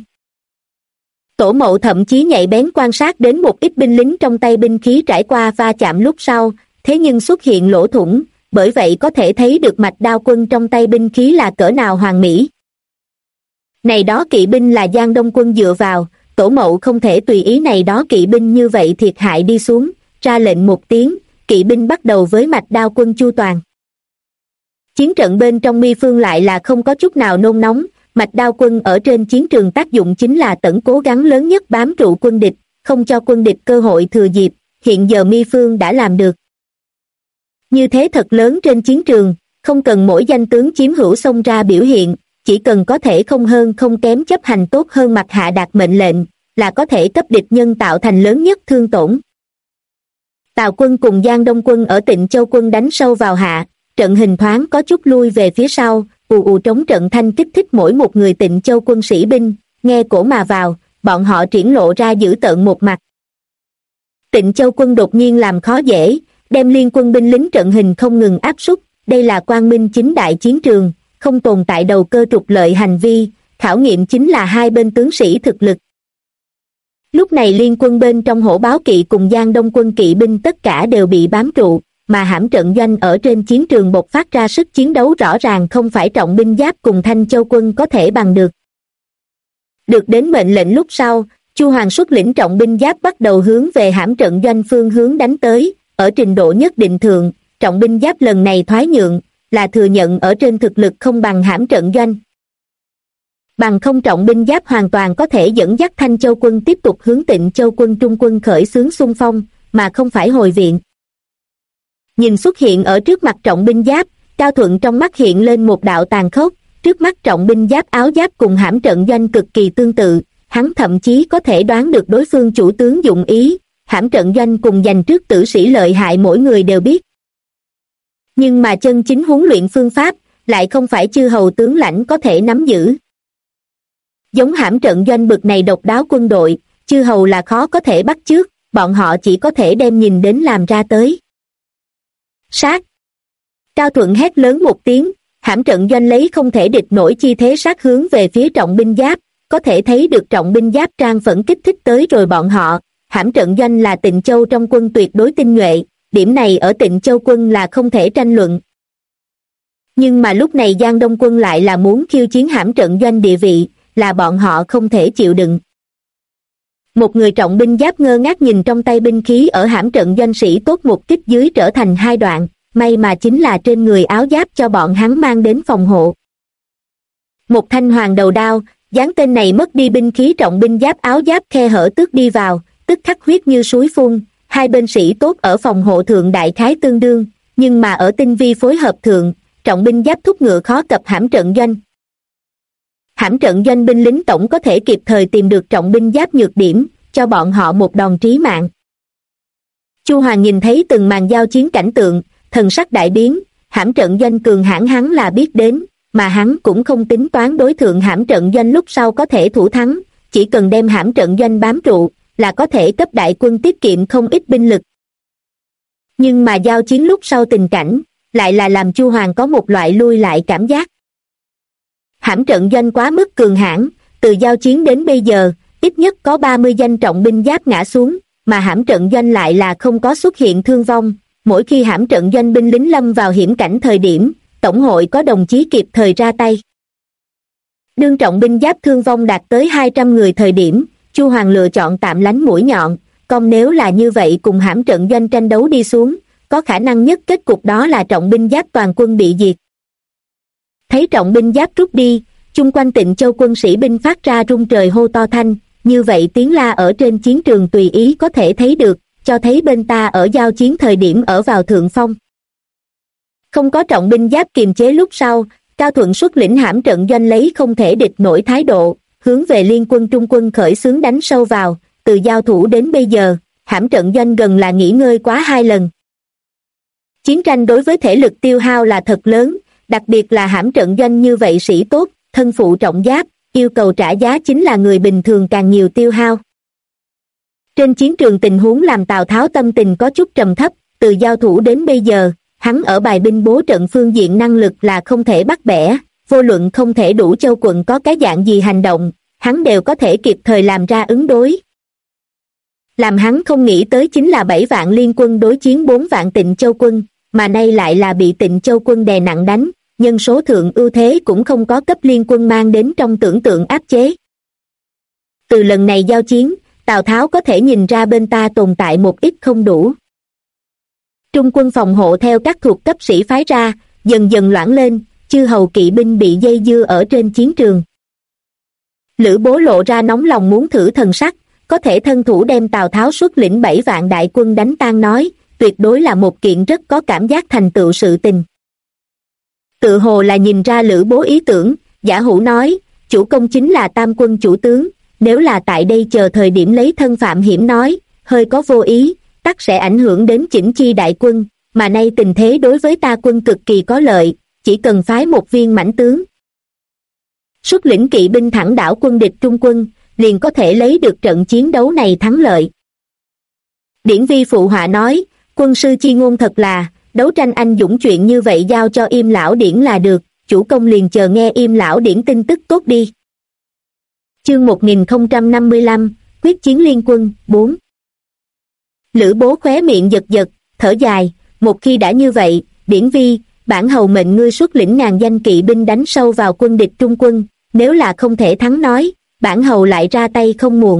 Tổ Mậu thậm chí nhạy bén quan sát đến một ít binh lính trong tay binh khí trải qua va chạm lúc sau, thế nhưng xuất hiện lỗ thủng, bởi vậy có thể thấy được Mạch Đao quân trong tay binh khí là cỡ nào hoàn mỹ. Này đó kỵ binh là Giang Đông quân dựa vào, Tổ Mậu không thể tùy ý này đó kỵ binh như vậy thiệt hại đi xuống, ra lệnh một tiếng, kỵ binh bắt đầu với Mạch Đao quân chu toàn. Chiến trận bên trong Mi Phương lại là không có chút nào nôn nóng. Mạch Đao quân ở trên chiến trường tác dụng chính là tận cố gắng lớn nhất bám trụ quân địch, không cho quân địch cơ hội thừa dịp, hiện giờ Mi Phương đã làm được. Như thế thật lớn trên chiến trường, không cần mỗi danh tướng chiếm hữu xông ra biểu hiện, chỉ cần có thể không hơn không kém chấp hành tốt hơn mặt hạ đạt mệnh lệnh, là có thể cấp địch nhân tạo thành lớn nhất thương tổn. Tào quân cùng Giang Đông quân ở Tịnh Châu quân đánh sâu vào hạ, trận hình thoáng có chút lui về phía sau, ù ù trống trận thanh kích thích mỗi một người Tịnh Châu quân sĩ binh, nghe cổ mà vào, bọn họ triển lộ ra dữ tợn một mặt. Tịnh Châu quân đột nhiên làm khó dễ, đem liên quân binh lính trận hình không ngừng áp súc, đây là quang minh chính đại chiến trường, không tồn tại đầu cơ trục lợi hành vi, khảo nghiệm chính là hai bên tướng sĩ thực lực. Lúc này liên quân bên trong Hổ Báo kỵ cùng Giang Đông quân kỵ binh tất cả đều bị bám trụ, mà hãm trận doanh ở trên chiến trường bộc phát ra sức chiến đấu rõ ràng không phải trọng binh giáp cùng Thanh Châu quân có thể bằng được. Được đến mệnh lệnh lúc sau, Chu Hoàng xuất lĩnh trọng binh giáp bắt đầu hướng về hãm trận doanh phương hướng đánh tới, ở trình độ nhất định thượng, trọng binh giáp lần này thoái nhượng, là thừa nhận ở trên thực lực không bằng hãm trận doanh. Bằng không trọng binh giáp hoàn toàn có thể dẫn dắt Thanh Châu quân tiếp tục hướng Tịnh Châu quân trung quân khởi xướng xung phong, mà không phải hồi viện. Nhìn xuất hiện ở trước mặt trọng binh giáp, Cao Thuận trong mắt hiện lên một đạo tàn khốc, trước mắt trọng binh giáp áo giáp cùng hãm trận doanh cực kỳ tương tự, hắn thậm chí có thể đoán được đối phương chủ tướng dụng ý, hãm trận doanh cùng giành trước tử sĩ lợi hại mỗi người đều biết. Nhưng mà chân chính huấn luyện phương pháp, lại không phải chư hầu tướng lãnh có thể nắm giữ. Giống hãm trận doanh bực này độc đáo quân đội, chư hầu là khó có thể bắt chước, bọn họ chỉ có thể đem nhìn đến làm ra tới. Sát! Cao Thuận hét lớn một tiếng, hãm trận doanh lấy không thể địch nổi chi thế sát hướng về phía trọng binh giáp, có thể thấy được trọng binh giáp trang phẫn kích thích tới rồi bọn họ. Hãm trận doanh là Tịnh Châu trong quân tuyệt đối tinh nhuệ, điểm này ở Tịnh Châu quân là không thể tranh luận. Nhưng mà lúc này Giang Đông quân lại là muốn khiêu chiến hãm trận doanh địa vị, là bọn họ không thể chịu đựng. Một người trọng binh giáp ngơ ngác nhìn trong tay binh khí ở hãm trận doanh sĩ tốt một kích dưới trở thành hai đoạn, may mà chính là trên người áo giáp cho bọn hắn mang đến phòng hộ. Một thanh hoàng đầu đao, dáng tên này mất đi binh khí trọng binh giáp áo giáp khe hở tước đi vào, tức khắc huyết như suối phun, hai bên sĩ tốt ở phòng hộ thượng đại khái tương đương, nhưng mà ở tinh vi phối hợp thượng, trọng binh giáp thúc ngựa khó cập hãm trận doanh. Hãm trận doanh binh lính tổng có thể kịp thời tìm được trọng binh giáp nhược điểm, cho bọn họ một đòn trí mạng. Chu Hoàng nhìn thấy từng màn giao chiến cảnh tượng, thần sắc đại biến, hãm trận doanh cường hãn hắn là biết đến, mà hắn cũng không tính toán đối thượng hãm trận doanh lúc sau có thể thủ thắng, chỉ cần đem hãm trận doanh bám trụ, là có thể cấp đại quân tiết kiệm không ít binh lực. Nhưng mà giao chiến lúc sau tình cảnh, lại là làm Chu Hoàng có một loại lui lại cảm giác. Hãm trận doanh quá mức cường hãn, từ giao chiến đến bây giờ, ít nhất có 30 danh trọng binh giáp ngã xuống, mà hãm trận doanh lại là không có xuất hiện thương vong. Mỗi khi hãm trận doanh binh lính lâm vào hiểm cảnh thời điểm, tổng hội có đồng chí kịp thời ra tay. Đương trọng binh giáp thương vong đạt tới 200 người thời điểm, Chu Hoàng lựa chọn tạm lánh mũi nhọn, còn nếu là như vậy cùng hãm trận doanh tranh đấu đi xuống, có khả năng nhất kết cục đó là trọng binh giáp toàn quân bị diệt. Thấy trọng binh giáp rút đi, chung quanh Tịnh Châu quân sĩ binh phát ra rung trời hô to thanh, như vậy tiếng la ở trên chiến trường tùy ý có thể thấy được, cho thấy bên ta ở giao chiến thời điểm ở vào thượng phong. Không có trọng binh giáp kiềm chế lúc sau, Cao Thuận xuất lĩnh hãm trận doanh lấy không thể địch nổi thái độ, hướng về liên quân Trung quân khởi xướng đánh sâu vào, từ giao thủ đến bây giờ, hãm trận doanh gần là nghỉ ngơi quá 2 lần. Chiến tranh đối với thể lực tiêu hao là thật lớn, đặc biệt là hãm trận doanh như vậy sĩ tốt, thân phụ trọng giáp, yêu cầu trả giá chính là người bình thường càng nhiều tiêu hao. Trên chiến trường tình huống làm Tào Tháo tâm tình có chút trầm thấp, từ giao thủ đến bây giờ, hắn ở bài binh bố trận phương diện năng lực là không thể bắt bẻ, vô luận không thể đủ châu quận có cái dạng gì hành động, hắn đều có thể kịp thời làm ra ứng đối. Làm hắn không nghĩ tới chính là 7 vạn liên quân đối chiến 4 vạn Tịnh Châu quân, mà nay lại là bị Tịnh Châu quân đè nặng đánh, nhân số thượng ưu thế cũng không có cấp liên quân mang đến trong tưởng tượng áp chế. Từ lần này giao chiến, Tào Tháo có thể nhìn ra bên ta tồn tại một ít không đủ. Trung quân phòng hộ theo các thuộc cấp sĩ phái ra, dần dần loãng lên, chư hầu kỵ binh bị dây dưa ở trên chiến trường. Lữ Bố lộ ra nóng lòng muốn thử thần sắc, có thể thân thủ đem Tào Tháo xuất lĩnh 7 vạn đại quân đánh tan nói, tuyệt đối là một kiện rất có cảm giác thành tựu sự tình. Tự hồ là nhìn ra Lữ Bố ý tưởng, Giả Hữu nói, chủ công chính là tam quân chủ tướng, nếu là tại đây chờ thời điểm lấy thân phạm hiểm nói, hơi có vô ý, tắc sẽ ảnh hưởng đến chỉnh chi đại quân, mà nay tình thế đối với ta quân cực kỳ có lợi, chỉ cần phái một viên mãnh tướng. Xuất lĩnh kỵ binh thẳng đảo quân địch trung quân, liền có thể lấy được trận chiến đấu này thắng lợi. Điển Vi phụ họa nói, quân sư chi ngôn thật là, đấu tranh anh dũng chuyện như vậy giao cho Im lão Điển là được, chủ công liền chờ nghe Im lão Điển tin tức tốt đi. Chương 1055, quyết chiến liên quân, 4. Lữ Bố khóe miệng giật giật, thở dài, một khi đã như vậy, Điển Vi, bản hầu mệnh ngươi xuất lĩnh ngàn danh kỵ binh đánh sâu vào quân địch trung quân, nếu là không thể thắng nói, bản hầu lại ra tay không muộn.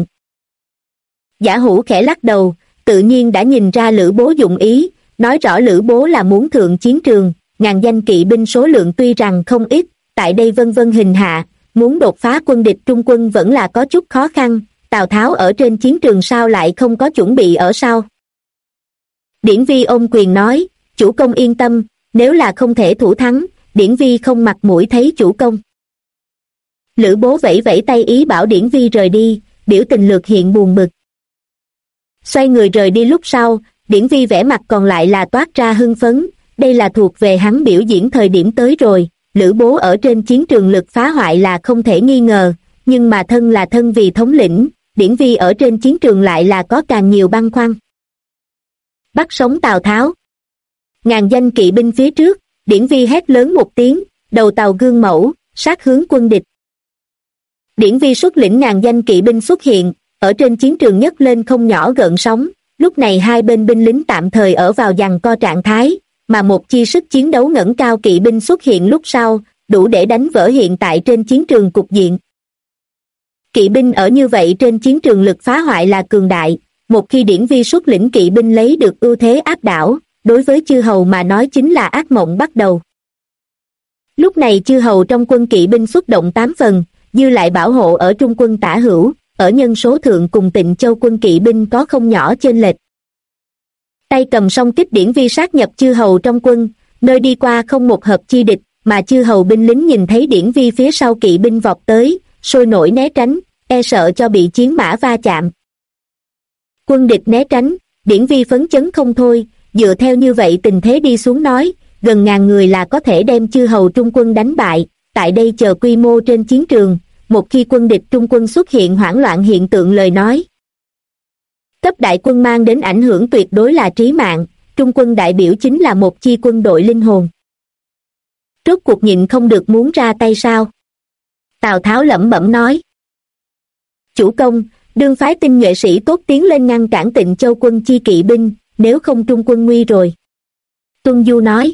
Giả Hữu khẽ lắc đầu, tự nhiên đã nhìn ra Lữ Bố dụng ý, nói rõ Lữ Bố là muốn thượng chiến trường, ngàn danh kỵ binh số lượng tuy rằng không ít, tại đây vân vân hình hạ, muốn đột phá quân địch trung quân vẫn là có chút khó khăn, Tào Tháo ở trên chiến trường sao lại không có chuẩn bị ở sau. Điển Vi ôm quyền nói, chủ công yên tâm, nếu là không thể thủ thắng, Điển Vi không mặt mũi thấy chủ công. Lữ Bố vẫy vẫy tay ý bảo Điển Vi rời đi, biểu tình lược hiện buồn bực. Xoay người rời đi lúc sau, Điển Vi vẻ mặt còn lại là toát ra hưng phấn, đây là thuộc về hắn biểu diễn thời điểm tới rồi, Lữ Bố ở trên chiến trường lực phá hoại là không thể nghi ngờ, nhưng mà thân là thân vì thống lĩnh, Điển Vi ở trên chiến trường lại là có càng nhiều băn khoăn. Bắt sống Tào Tháo. Ngàn danh kỵ binh phía trước, Điển Vi hét lớn một tiếng, đầu tàu gương mẫu, sát hướng quân địch. Điển Vi xuất lĩnh ngàn danh kỵ binh xuất hiện, ở trên chiến trường nhấc lên không nhỏ gợn sóng, lúc này hai bên binh lính tạm thời ở vào giằng co trạng thái, mà một chi sức chiến đấu ngẩng cao kỵ binh xuất hiện lúc sau, đủ để đánh vỡ hiện tại trên chiến trường cục diện. Kỵ binh ở như vậy trên chiến trường lực phá hoại là cường đại, một khi Điển Vi xuất lĩnh kỵ binh lấy được ưu thế áp đảo, đối với chư hầu mà nói chính là ác mộng bắt đầu. Lúc này chư hầu trong quân kỵ binh xuất động 8 phần, dư lại bảo hộ ở trung quân tả hữu, ở nhân số thượng cùng Tịnh Châu quân kỵ binh có không nhỏ chênh lệch. Tay cầm song kích Điển Vi sát nhập chư hầu trong quân, nơi đi qua không một hợp chi địch, mà chư hầu binh lính nhìn thấy Điển Vi phía sau kỵ binh vọt tới, sôi nổi né tránh, e sợ cho bị chiến mã va chạm. Quân địch né tránh, Điển Vi phấn chấn không thôi, dựa theo như vậy tình thế đi xuống nói, gần ngàn người là có thể đem chư hầu trung quân đánh bại, tại đây chờ quy mô trên chiến trường, một khi quân địch trung quân xuất hiện hoảng loạn hiện tượng lời nói. Cấp đại quân mang đến ảnh hưởng tuyệt đối là trí mạng, trung quân đại biểu chính là một chi quân đội linh hồn. rốt cuộc nhịn không được muốn ra tay sao? Tào Tháo lẩm bẩm nói. Chủ công, đương phái tinh nhuệ sĩ tốt tiến lên ngăn cản Tịnh Châu quân chi kỵ binh, nếu không trung quân nguy rồi. Tuân Du nói.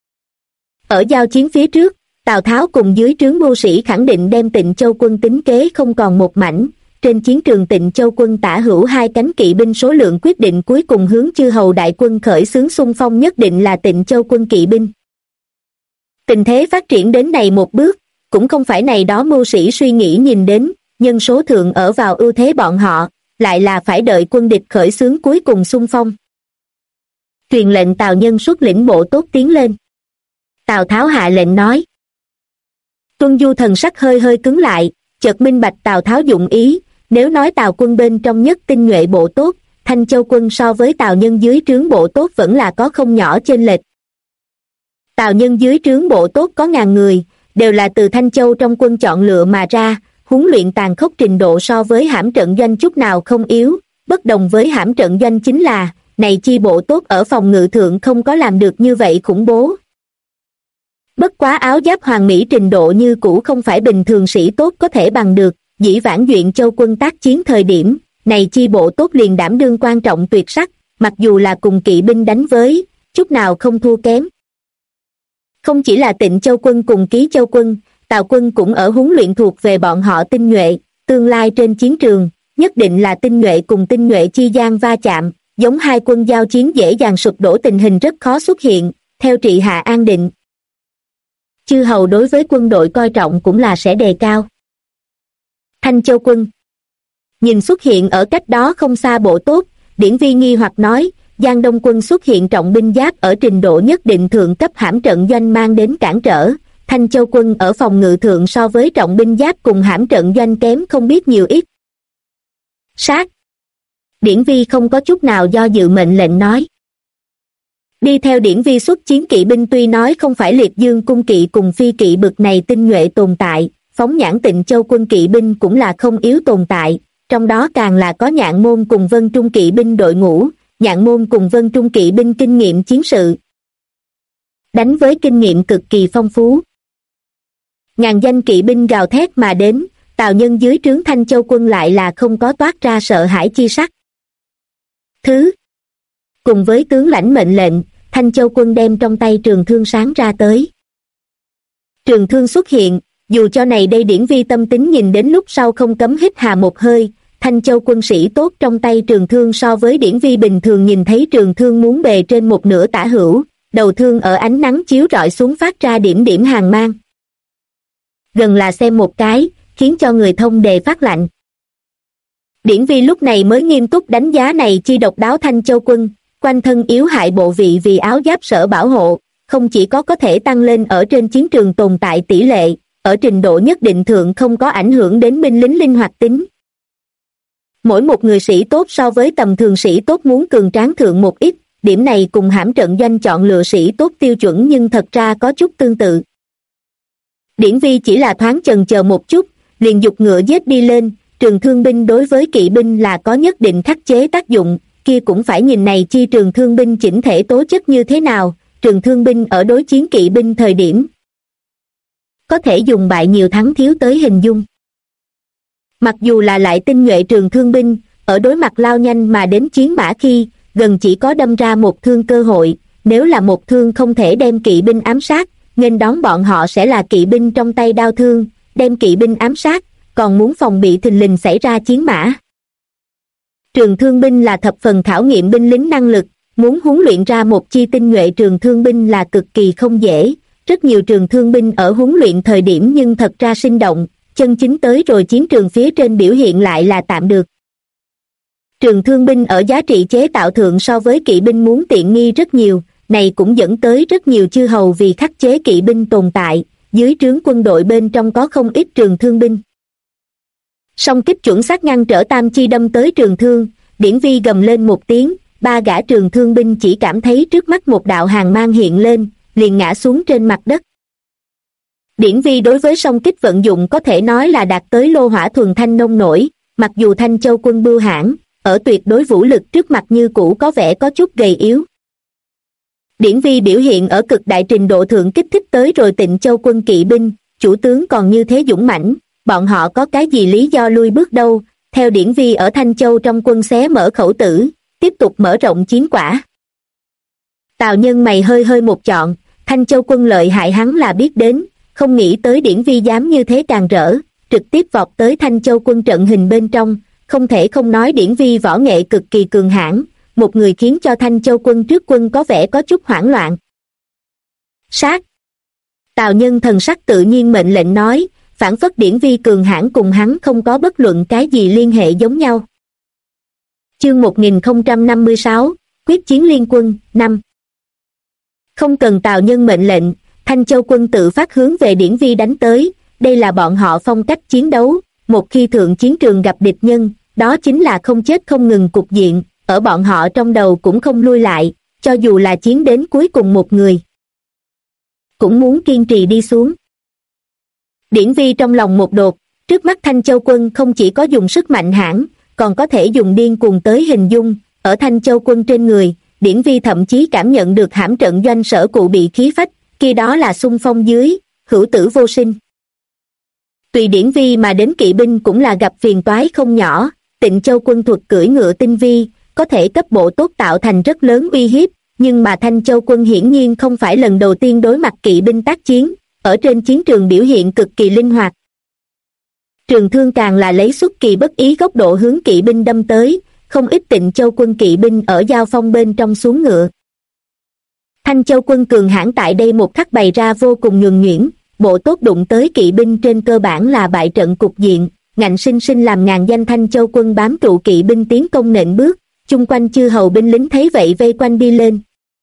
Ở giao chiến phía trước, Tào Tháo cùng dưới trướng mưu sĩ khẳng định đem Tịnh Châu quân tính kế không còn một mảnh. Trên chiến trường Tịnh Châu quân tả hữu hai cánh kỵ binh số lượng quyết định cuối cùng hướng chư hầu đại quân khởi xướng xung phong nhất định là Tịnh Châu quân kỵ binh. Tình thế phát triển đến này một bước, cũng không phải này đó mưu sĩ suy nghĩ nhìn đến, nhân số thượng ở vào ưu thế bọn họ, lại là phải đợi quân địch khởi xướng cuối cùng xung phong. Truyền lệnh Tào Nhân xuất lĩnh bộ tốt tiến lên. Tào Tháo hạ lệnh nói. Tuân Du thần sắc hơi hơi cứng lại, chợt minh bạch Tào Tháo dụng ý, nếu nói Tào quân bên trong nhất tinh nhuệ bộ tốt, Thanh Châu quân so với Tào Nhân dưới trướng bộ tốt vẫn là có không nhỏ chênh lệch. Tào Nhân dưới trướng bộ tốt có ngàn người, đều là từ Thanh Châu trong quân chọn lựa mà ra, huấn luyện tàn khốc trình độ so với hãm trận doanh chút nào không yếu, bất đồng với hãm trận doanh chính là, này chi bộ tốt ở phòng ngự thượng không có làm được như vậy khủng bố. Bất quá áo giáp hoàng mỹ trình độ như cũ không phải bình thường sĩ tốt có thể bằng được, dĩ vãng Duyện Châu quân tác chiến thời điểm, này chi bộ tốt liền đảm đương quan trọng tuyệt sắc, mặc dù là cùng kỵ binh đánh với, chút nào không thua kém. Không chỉ là Tịnh Châu quân cùng Ký Châu quân, Tào quân cũng ở huấn luyện thuộc về bọn họ tinh nhuệ, tương lai trên chiến trường, nhất định là tinh nhuệ cùng tinh nhuệ chi gian va chạm, giống hai quân giao chiến dễ dàng sụp đổ tình hình rất khó xuất hiện, theo trị hạ an định. Chư hầu đối với quân đội coi trọng cũng là sẽ đề cao. Thanh Châu quân nhìn xuất hiện ở cách đó không xa bộ tốt, Điển Vi nghi hoặc nói, Giang Đông quân xuất hiện trọng binh giáp ở trình độ nhất định thượng cấp hãm trận doanh mang đến cản trở, Thanh Châu quân ở phòng ngự thượng so với trọng binh giáp cùng hãm trận doanh kém không biết nhiều ít. Sát! Điển Vi không có chút nào do dự mệnh lệnh nói. Đi theo Điển Vi xuất chiến kỵ binh tuy nói không phải liệt dương cung kỵ cùng phi kỵ bực này tinh nhuệ tồn tại, phóng nhãn Tịnh Châu quân kỵ binh cũng là không yếu tồn tại, trong đó càng là có Nhạn Môn cùng Vân Trung kỵ binh đội ngũ, Nhạn Môn cùng Vân Trung kỵ binh kinh nghiệm chiến sự. Đánh với kinh nghiệm cực kỳ phong phú. Ngàn danh kỵ binh gào thét mà đến, Tào Nhân dưới trướng Thanh Châu quân lại là không có toát ra sợ hãi chi sắc. Cùng với tướng lãnh mệnh lệnh, Thanh Châu quân đem trong tay trường thương sáng ra tới. Trường thương xuất hiện, dù cho này đây Điển Vi tâm tính nhìn đến lúc sau không cấm hít hà một hơi, Thanh Châu quân sĩ tốt trong tay trường thương so với Điển Vi bình thường nhìn thấy trường thương muốn bề trên một nửa tả hữu, đầu thương ở ánh nắng chiếu rọi xuống phát ra điểm điểm hàn mang. Gần là xem một cái, khiến cho người thông đề phát lạnh. Điển Vi lúc này mới nghiêm túc đánh giá này chi độc đáo Thanh Châu quân, quanh thân yếu hại bộ vị vì áo giáp sở bảo hộ, không chỉ có thể tăng lên ở trên chiến trường tồn tại tỷ lệ, ở trình độ nhất định thượng không có ảnh hưởng đến binh lính linh hoạt tính. Mỗi một người sĩ tốt so với tầm thường sĩ tốt muốn cường tráng thượng một ít, điểm này cùng hãm trận doanh chọn lựa sĩ tốt tiêu chuẩn nhưng thật ra có chút tương tự. Điển Vi chỉ là thoáng chần chờ một chút, liền giục ngựa giết đi lên, trường thương binh đối với kỵ binh là có nhất định khắc chế tác dụng, kia cũng phải nhìn này chi trường thương binh chỉnh thể tố chất như thế nào, trường thương binh ở đối chiến kỵ binh thời điểm. Có thể dùng bại nhiều thắng thiếu tới hình dung. Mặc dù là lại tinh nhuệ trường thương binh, ở đối mặt lao nhanh mà đến chiến mã khi, gần chỉ có đâm ra một thương cơ hội, nếu là một thương không thể đem kỵ binh ám sát, nghênh đón bọn họ sẽ là kỵ binh trong tay đao thương, đem kỵ binh ám sát, còn muốn phòng bị thình lình xảy ra chiến mã. Trường thương binh là thập phần khảo nghiệm binh lính năng lực, muốn huấn luyện ra một chi tinh nhuệ trường thương binh là cực kỳ không dễ, rất nhiều trường thương binh ở huấn luyện thời điểm nhưng thật ra sinh động, chân chính tới rồi chiến trường phía trên biểu hiện lại là tạm được. Trường thương binh ở giá trị chế tạo thượng so với kỵ binh muốn tiện nghi rất nhiều, này cũng dẫn tới rất nhiều chư hầu vì khắc chế kỵ binh tồn tại, dưới trướng quân đội bên trong có không ít trường thương binh. Song kích chuẩn xác ngăn trở tam chi đâm tới trường thương, Điển Vi gầm lên một tiếng, ba gã trường thương binh chỉ cảm thấy trước mắt một đạo hàn mang hiện lên, liền ngã xuống trên mặt đất. Điển Vi đối với song kích vận dụng có thể nói là đạt tới lô hỏa thuần thanh nông nổi, mặc dù Thanh Châu quân bưu hãn, ở tuyệt đối vũ lực trước mặt như cũ có vẻ có chút gầy yếu. Điển Vi biểu hiện ở cực đại trình độ thượng kích thích tới rồi Tịnh Châu quân kỵ binh, chủ tướng còn như thế dũng mãnh, bọn họ có cái gì lý do lui bước đâu, theo Điển Vi ở Thanh Châu trong quân xé mở khẩu tử, tiếp tục mở rộng chiến quả. Tào Nhân mày hơi hơi một chọn, Thanh Châu quân lợi hại hắn là biết đến, không nghĩ tới Điển Vi dám như thế càng rỡ, trực tiếp vọt tới Thanh Châu quân trận hình bên trong, không thể không nói Điển Vi võ nghệ cực kỳ cường hãn, một người khiến cho Thanh Châu quân trước quân có vẻ có chút hoảng loạn. Sát! Tào Nhân thần sắc tự nhiên mệnh lệnh nói, phản phất Điển Vi cường hãn cùng hắn không có bất luận cái gì liên hệ giống nhau. Chương 1056, Quyết chiến liên quân, 5. Không cần Tào Nhân mệnh lệnh, Thanh Châu quân tự phát hướng về Điển Vi đánh tới, đây là bọn họ phong cách chiến đấu, một khi thượng chiến trường gặp địch nhân, đó chính là không chết không ngừng cục diện, ở bọn họ trong đầu cũng không lui lại, cho dù là chiến đến cuối cùng một người, cũng muốn kiên trì đi xuống. Điển Vi trong lòng một đột, trước mắt Thanh Châu quân không chỉ có dùng sức mạnh hãn, còn có thể dùng điên cuồng tới hình dung, ở Thanh Châu quân trên người, Điển Vi thậm chí cảm nhận được hãm trận doanh sở cụ bị khí phách, kia đó là xung phong dưới, hữu tử vô sinh. Tùy Điển Vi mà đến kỵ binh cũng là gặp phiền toái không nhỏ, Tịnh Châu quân thuật cưỡi ngựa tinh vi, có thể cấp bộ tốt tạo thành rất lớn uy hiếp, nhưng mà Thanh Châu quân hiển nhiên không phải lần đầu tiên đối mặt kỵ binh tác chiến, ở trên chiến trường biểu hiện cực kỳ linh hoạt. Trường thương càng là lấy xuất kỳ bất ý góc độ hướng kỵ binh đâm tới, không ít Tịnh Châu quân kỵ binh ở giao phong bên trong xuống ngựa. Thanh Châu quân cường hãn tại đây một khắc bày ra vô cùng nhuần nhuyễn, bộ tốt đụng tới kỵ binh trên cơ bản là bại trận cục diện, ngạnh sinh sinh làm ngàn danh Thanh Châu quân bám trụ kỵ binh tiến công nện bước, chung quanh chư hầu binh lính thấy vậy vây quanh đi lên.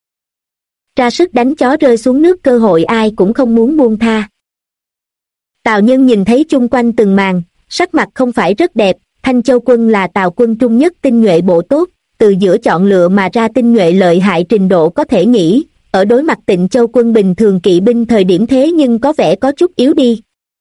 Ra sức đánh chó rơi xuống nước cơ hội ai cũng không muốn buông tha. Tào Nhân nhìn thấy chung quanh từng màn, sắc mặt không phải rất đẹp, Thanh Châu quân là Tào quân trung nhất tinh nhuệ bộ tốt, từ giữa chọn lựa mà ra tinh nhuệ lợi hại trình độ có thể nghĩ, ở đối mặt Tịnh Châu quân bình thường kỵ binh thời điểm thế nhưng có vẻ có chút yếu đi.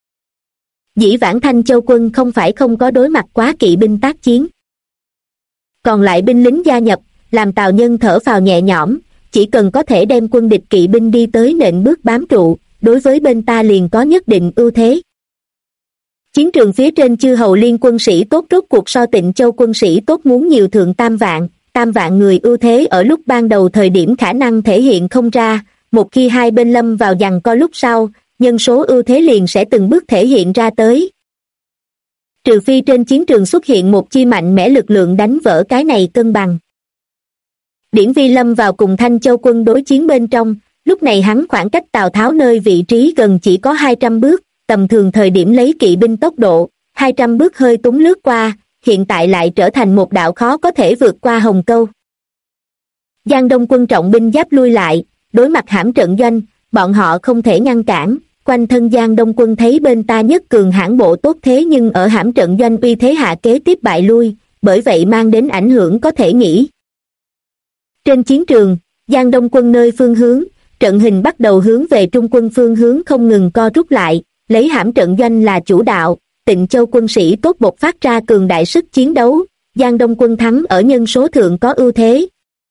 Dĩ vãng Thanh Châu quân không phải không có đối mặt quá kỵ binh tác chiến. Còn lại binh lính gia nhập, làm Tào Nhân thở phào nhẹ nhõm, chỉ cần có thể đem quân địch kỵ binh đi tới nện bước bám trụ, đối với bên ta liền có nhất định ưu thế. Chiến trường phía trên chư hầu liên quân sĩ tốt rốt cuộc so Tịnh Châu quân sĩ tốt muốn nhiều thượng tam vạn người ưu thế ở lúc ban đầu thời điểm khả năng thể hiện không ra, một khi hai bên lâm vào giằng co lúc sau, nhân số ưu thế liền sẽ từng bước thể hiện ra tới. Trừ phi trên chiến trường xuất hiện một chi mạnh mẽ lực lượng đánh vỡ cái này cân bằng. Điển Vi lâm vào cùng Thanh Châu quân đối chiến bên trong, lúc này hắn khoảng cách Tào Tháo nơi vị trí gần chỉ có 200 bước, tầm thường thời điểm lấy kỵ binh tốc độ, 200 bước hơi túng lướt qua, hiện tại lại trở thành một đạo khó có thể vượt qua hồng câu. Giang Đông quân trọng binh giáp lui lại, đối mặt hãm trận doanh, bọn họ không thể ngăn cản, quanh thân Giang Đông quân thấy bên ta nhất cường hãn bộ tốt thế nhưng ở hãm trận doanh uy thế hạ kế tiếp bại lui, bởi vậy mang đến ảnh hưởng có thể nghĩ. Trên chiến trường, Giang Đông quân nơi phương hướng, trận hình bắt đầu hướng về Trung quân phương hướng không ngừng co rút lại, lấy hãm trận doanh là chủ đạo, Tịnh Châu quân sĩ tốt bộc phát ra cường đại sức chiến đấu, Giang Đông quân thắng ở nhân số thượng có ưu thế.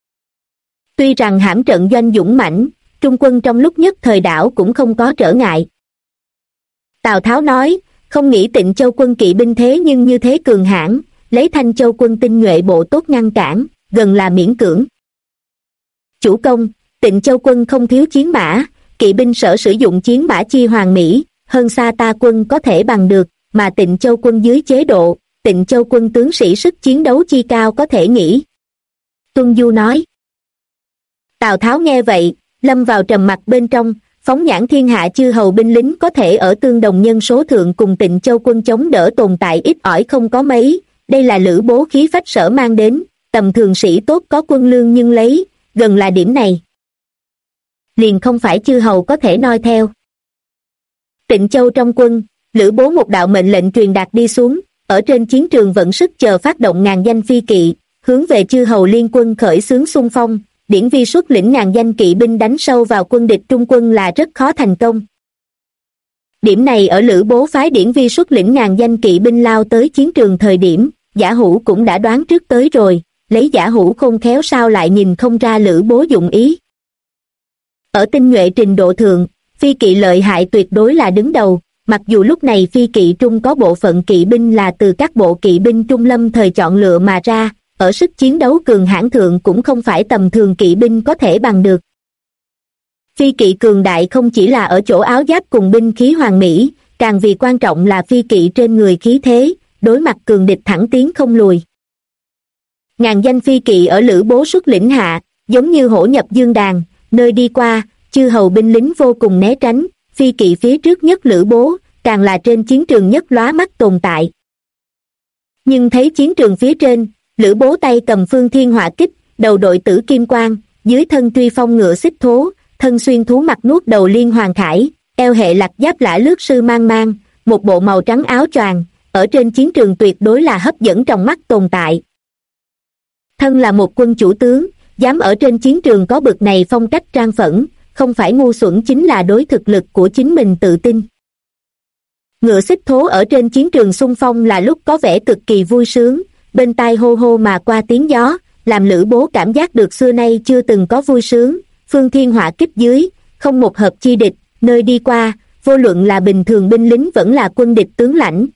Tuy rằng hãm trận doanh dũng mãnh, Trung quân trong lúc nhất thời đảo cũng không có trở ngại. Tào Tháo nói, không nghĩ Tịnh Châu quân kỵ binh thế nhưng như thế cường hãn, lấy Thanh Châu quân tinh nhuệ bộ tốt ngăn cản, gần là miễn cưỡng. Chủ công, Tịnh Châu quân không thiếu chiến mã, kỵ binh sở sử dụng chiến mã chi hoàn mỹ, hơn xa ta quân có thể bằng được, mà Tịnh Châu quân dưới chế độ, Tịnh Châu quân tướng sĩ sức chiến đấu chi cao có thể nghĩ. Tuân Du nói. Tào Tháo nghe vậy, lâm vào trầm mặc bên trong, phóng nhãn thiên hạ chư hầu binh lính có thể ở tương đồng nhân số thượng cùng Tịnh Châu quân chống đỡ tồn tại ít ỏi không có mấy, đây là Lữ Bố khí phách sở mang đến, tầm thường sĩ tốt có quân lương nhưng lấy, gần là điểm này. Liền không phải chư hầu có thể noi theo. Tịnh Châu trong quân, Lữ Bố một đạo mệnh lệnh truyền đạt đi xuống, ở trên chiến trường vận sức chờ phát động ngàn danh phi kỵ, hướng về chư hầu liên quân khởi xướng xung phong, Điển Vi xuất lĩnh ngàn danh kỵ binh đánh sâu vào quân địch trung quân là rất khó thành công. Điểm này ở Lữ Bố phái Điển Vi xuất lĩnh ngàn danh kỵ binh lao tới chiến trường thời điểm, Giả Hữu cũng đã đoán trước tới rồi, lấy Giả Hữu khôn khéo sao lại nhìn không ra Lữ Bố dụng ý. Ở tinh nhuệ trình độ thượng, phi kỵ lợi hại tuyệt đối là đứng đầu, mặc dù lúc này phi kỵ trung có bộ phận kỵ binh là từ các bộ kỵ binh trung lâm thời chọn lựa mà ra, ở sức chiến đấu cường hãn thượng cũng không phải tầm thường kỵ binh có thể bằng được. Phi kỵ cường đại không chỉ là ở chỗ áo giáp cùng binh khí hoàn mỹ, càng vì quan trọng là phi kỵ trên người khí thế, đối mặt cường địch thẳng tiến không lùi. Ngàn danh phi kỵ ở Lữ Bố xuất lĩnh hạ, giống như hổ nhập dương đàn, nơi đi qua, chư hầu binh lính vô cùng né tránh, phi kỵ phía trước nhất Lữ Bố, càng là trên chiến trường nhất lóa mắt tồn tại. Nhưng thấy chiến trường phía trên, Lữ Bố tay cầm phương thiên hỏa kích, đầu đội tử kim quang, dưới thân truy phong ngựa xích thố, thân xuyên thú mặt nuốt đầu liên hoàng khải, eo hệ lạc giáp lã lướt sư mang mang, một bộ màu trắng áo choàng, ở trên chiến trường tuyệt đối là hấp dẫn trong mắt tồn tại. Thân là một quân chủ tướng, dám ở trên chiến trường có bực này phong cách trang phẫn, không phải ngu xuẩn chính là đối thực lực của chính mình tự tin. Ngựa xích thố ở trên chiến trường xung phong là lúc có vẻ cực kỳ vui sướng, bên tai hô hô mà qua tiếng gió, làm Lữ Bố cảm giác được xưa nay chưa từng có vui sướng, phương thiên hỏa kích dưới, không một hợp chi địch, nơi đi qua, vô luận là bình thường binh lính vẫn là quân địch tướng lãnh.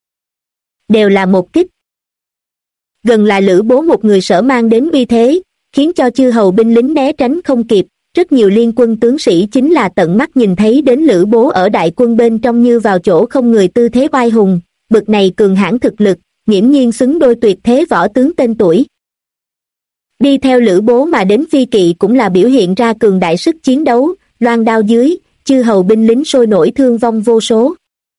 Đều là một kích. Gần là Lữ Bố một người sở mang đến uy thế, khiến cho chư hầu binh lính né tránh không kịp, rất nhiều liên quân tướng sĩ chính là tận mắt nhìn thấy đến Lữ Bố ở đại quân bên trong như vào chỗ không người tư thế oai hùng, bực này cường hãn thực lực, nghiễm nhiên xứng đôi tuyệt thế võ tướng tên tuổi. Đi theo Lữ Bố mà đến phi kỵ cũng là biểu hiện ra cường đại sức chiến đấu, loan đao dưới, chư hầu binh lính sôi nổi thương vong vô số.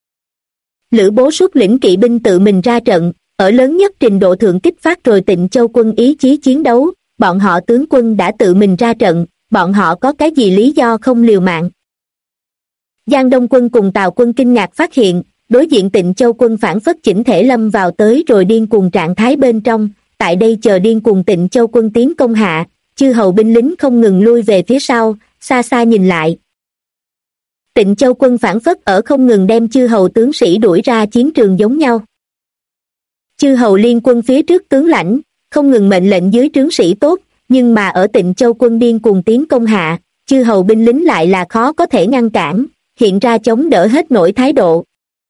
Lữ Bố xuất lĩnh kỵ binh tự mình ra trận, ở lớn nhất trình độ thượng kích phát rồi Tịnh Châu quân ý chí chiến đấu, bọn họ tướng quân đã tự mình ra trận, bọn họ có cái gì lý do không liều mạng. Giang Đông quân cùng Tào quân kinh ngạc phát hiện, đối diện Tịnh Châu quân phản phất chỉnh thể lâm vào tới rồi điên cuồng trạng thái bên trong, tại đây chờ điên cuồng Tịnh Châu quân tiến công hạ, chư hầu binh lính không ngừng lui về phía sau, xa xa nhìn lại. Tịnh Châu quân phản phất ở không ngừng đem chư hầu tướng sĩ đuổi ra chiến trường giống nhau. Chư hầu liên quân phía trước tướng lãnh, không ngừng mệnh lệnh dưới trướng sĩ tốt, nhưng mà ở Tịnh Châu quân điên cuồng tiến công hạ, chư hầu binh lính lại là khó có thể ngăn cản, hiện ra chống đỡ hết nổi thái độ.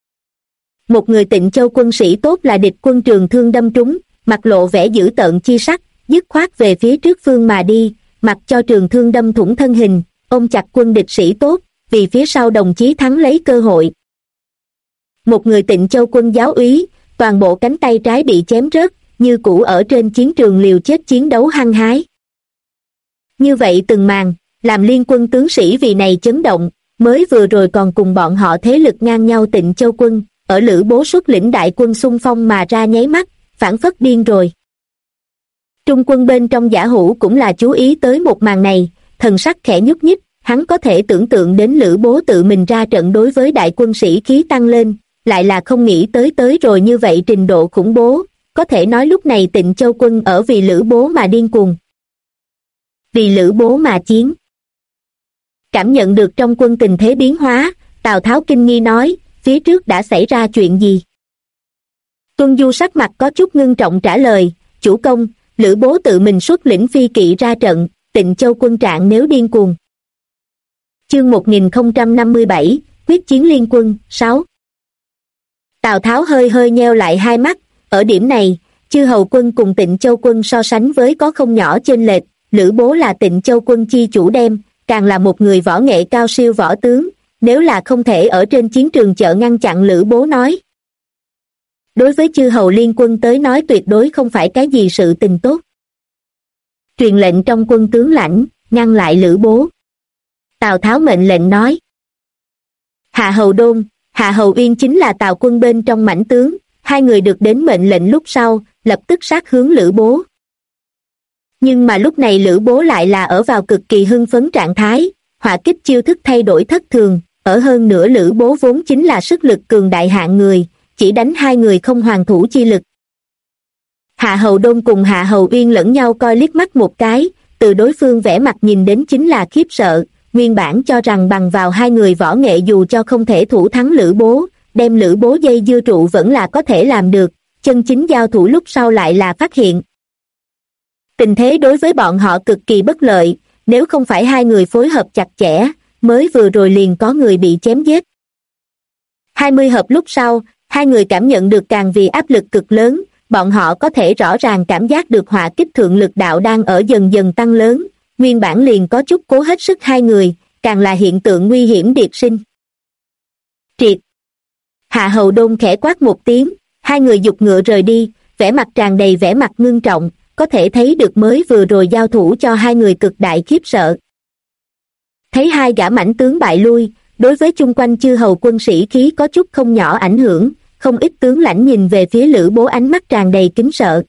Một người Tịnh Châu quân sĩ tốt là địch quân trường thương đâm trúng, mặt lộ vẻ dữ tợn chi sắc, dứt khoát về phía trước phương mà đi, mặc cho trường thương đâm thủng thân hình, ôm chặt quân địch sĩ tốt, vì phía sau đồng chí thắng lấy cơ hội. Một người Tịnh Châu quân giáo úy, toàn bộ cánh tay trái bị chém rớt, như cũ ở trên chiến trường liều chết chiến đấu hăng hái. Như vậy từng màn, làm liên quân tướng sĩ vì này chấn động, mới vừa rồi còn cùng bọn họ thế lực ngang nhau Tịnh Châu quân, ở Lữ Bố xuất lĩnh đại quân xung phong mà ra nháy mắt, phản phất điên rồi. Trung quân bên trong giả hữu cũng là chú ý tới một màn này, thần sắc khẽ nhúc nhích, hắn có thể tưởng tượng đến Lữ Bố tự mình ra trận đối với đại quân sĩ khí tăng lên, lại là không nghĩ tới rồi như vậy trình độ khủng bố, có thể nói lúc này Tịnh Châu quân ở vì Lữ Bố mà điên cuồng. Vì Lữ Bố mà chiến. Cảm nhận được trong quân tình thế biến hóa, Tào Tháo kinh nghi nói, phía trước đã xảy ra chuyện gì? Tuân Du sắc mặt có chút ngưng trọng trả lời, chủ công, Lữ Bố tự mình xuất lĩnh phi kỵ ra trận, Tịnh Châu quân trạng nếu điên cuồng. Chương 1057, quyết chiến liên quân, 6. Tào Tháo hơi hơi nheo lại hai mắt, ở điểm này, chư hầu quân cùng Tịnh Châu quân so sánh với có không nhỏ chênh lệch, Lữ Bố là Tịnh Châu quân chi chủ đem, càng là một người võ nghệ cao siêu võ tướng, nếu là không thể ở trên chiến trường chợ ngăn chặn Lữ Bố nói. Đối với chư hầu liên quân tới nói tuyệt đối không phải cái gì sự tình tốt. Truyền lệnh trong quân tướng lãnh, ngăn lại Lữ Bố. Tào Tháo mệnh lệnh nói. Hạ Hầu Đôn, Hạ Hầu Uyên chính là Tào quân bên trong mãnh tướng, hai người được đến mệnh lệnh lúc sau, lập tức sát hướng Lữ Bố. Nhưng mà lúc này Lữ Bố lại là ở vào cực kỳ hưng phấn trạng thái, hỏa kích chiêu thức thay đổi thất thường, ở hơn nữa Lữ Bố vốn chính là sức lực cường đại hạng người, chỉ đánh hai người không hoàn thủ chi lực. Hạ Hầu Đôn cùng Hạ Hầu Uyên lẫn nhau coi liếc mắt một cái, từ đối phương vẻ mặt nhìn đến chính là khiếp sợ, nguyên bản cho rằng bằng vào hai người võ nghệ dù cho không thể thủ thắng Lữ Bố, đem Lữ Bố dây dưa trụ vẫn là có thể làm được, chân chính giao thủ lúc sau lại là phát hiện. Tình thế đối với bọn họ cực kỳ bất lợi, nếu không phải hai người phối hợp chặt chẽ, mới vừa rồi liền có người bị chém giết. 20 hợp lúc sau, hai người cảm nhận được càng vì áp lực cực lớn, bọn họ có thể rõ ràng cảm giác được hỏa kích thượng lực đạo đang ở dần dần tăng lớn, nguyên bản liền có chút cố hết sức hai người, càng là hiện tượng nguy hiểm điệp sinh. Triệt! Hạ Hầu Đôn khẽ quát một tiếng, hai người giục ngựa rời đi, vẻ mặt tràn đầy vẻ mặt ngưng trọng, có thể thấy được mới vừa rồi giao thủ cho hai người cực đại khiếp sợ. Thấy hai gã mãnh tướng bại lui, đối với chung quanh chư hầu quân sĩ khí có chút không nhỏ ảnh hưởng, không ít tướng lãnh nhìn về phía Lữ Bố ánh mắt tràn đầy kính sợ.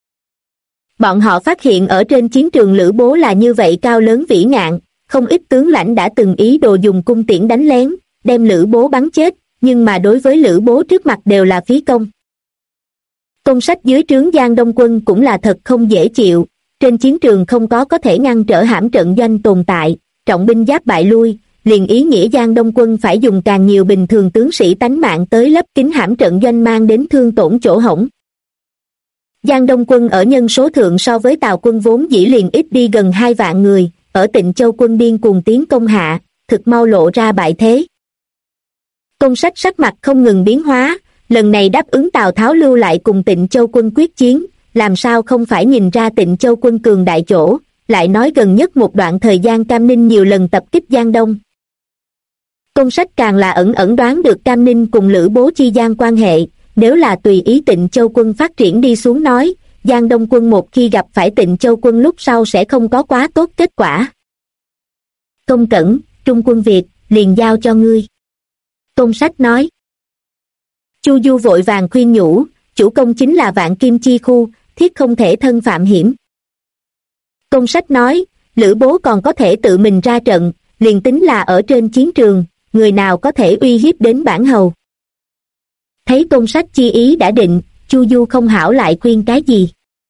Bọn họ phát hiện ở trên chiến trường Lữ Bố là như vậy cao lớn vĩ ngạn, không ít tướng lãnh đã từng ý đồ dùng cung tiễn đánh lén, đem Lữ Bố bắn chết, nhưng mà đối với Lữ Bố trước mặt đều là phí công. Công sách dưới trướng Giang Đông Quân cũng là thật không dễ chịu, trên chiến trường không có thể ngăn trở hãm trận doanh tồn tại, trọng binh giáp bại lui, liền ý nghĩa Giang Đông Quân phải dùng càng nhiều bình thường tướng sĩ tánh mạng tới lấp kín hãm trận doanh mang đến thương tổn chỗ hổng. Giang Đông Quân ở nhân số thượng so với Tào quân vốn dĩ liền ít đi gần 2 vạn người, ở Tịnh Châu quân điên cuồng tiến công hạ, thực mau lộ ra bại thế. Công sách sắc mặt không ngừng biến hóa, lần này đáp ứng Tào Tháo lưu lại cùng Tịnh Châu quân quyết chiến, làm sao không phải nhìn ra Tịnh Châu quân cường đại chỗ, lại nói gần nhất một đoạn thời gian Cam Ninh nhiều lần tập kích Giang Đông. Công sách càng là ẩn ẩn đoán được Cam Ninh cùng Lữ Bố chi gian quan hệ, nếu là tùy ý Tịnh Châu quân phát triển đi xuống nói, Giang Đông quân một khi gặp phải Tịnh Châu quân lúc sau sẽ không có quá tốt kết quả. Công Cẩn, Trung quân Việt, liền giao cho ngươi. Công sách nói. Chu Du vội vàng khuyên nhủ, chủ công chính là Vạn Kim chi khu, thiết không thể thân phạm hiểm. Công sách nói, Lữ Bố còn có thể tự mình ra trận, liền tính là ở trên chiến trường, người nào có thể uy hiếp đến bản hầu. Thấy công sách chi ý đã định, Chu Du không hảo lại khuyên cái gì.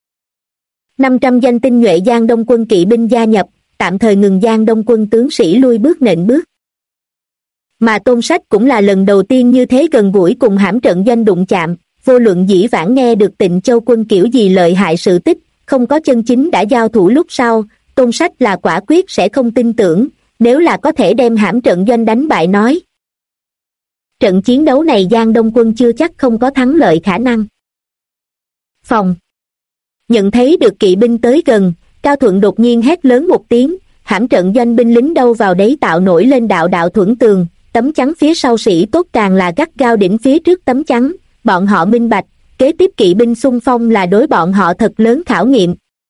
500 danh tinh nhuệ Giang Đông quân kỵ binh gia nhập, tạm thời ngừng Giang Đông quân tướng sĩ lui bước nện bước. Mà Tôn Sách cũng là lần đầu tiên như thế gần gũi cùng hãm trận doanh đụng chạm, vô luận dĩ vãng nghe được Tịnh Châu quân kiểu gì lợi hại sự tích, không có chân chính đã giao thủ lúc sau, Tôn Sách là quả quyết sẽ không tin tưởng, nếu là có thể đem hãm trận doanh đánh bại nói. Trận chiến đấu này Giang Đông quân chưa chắc không có thắng lợi khả năng. Phòng. Nhận thấy được kỵ binh tới gần, Cao Thuận đột nhiên hét lớn một tiếng, hãm trận doanh binh lính đâu vào đấy tạo nổi lên đạo đạo thuẫn tường, tấm chắn phía sau sĩ tốt càng là gắt gao đỉnh phía trước tấm chắn, bọn họ minh bạch, kế tiếp kỵ binh xung phong là đối bọn họ thật lớn khảo nghiệm.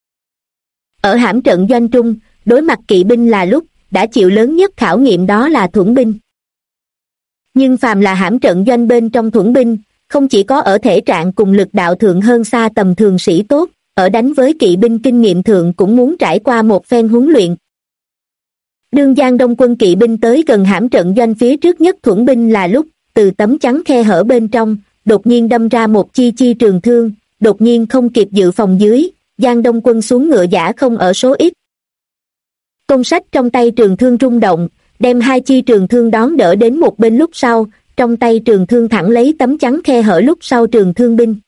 Ở hãm trận doanh trung, đối mặt kỵ binh là lúc, đã chịu lớn nhất khảo nghiệm đó là thuẫn binh. Nhưng phàm là hãm trận doanh bên trong thuẫn binh, không chỉ có ở thể trạng cùng lực đạo thượng hơn xa tầm thường sĩ tốt, ở đánh với kỵ binh kinh nghiệm thượng cũng muốn trải qua một phen huấn luyện. Đương Giang Đông quân kỵ binh tới gần hãm trận doanh phía trước nhất thuẫn binh là lúc, từ tấm chắn khe hở bên trong, đột nhiên đâm ra một chi trường thương, đột nhiên không kịp dự phòng dưới, Giang Đông quân xuống ngựa giả không ở số ít. Công sách trong tay trường thương rung động, đem hai chi trường thương đón đỡ đến một bên lúc sau, trong tay trường thương thẳng lấy tấm chắn khe hở lúc sau trường thương binh.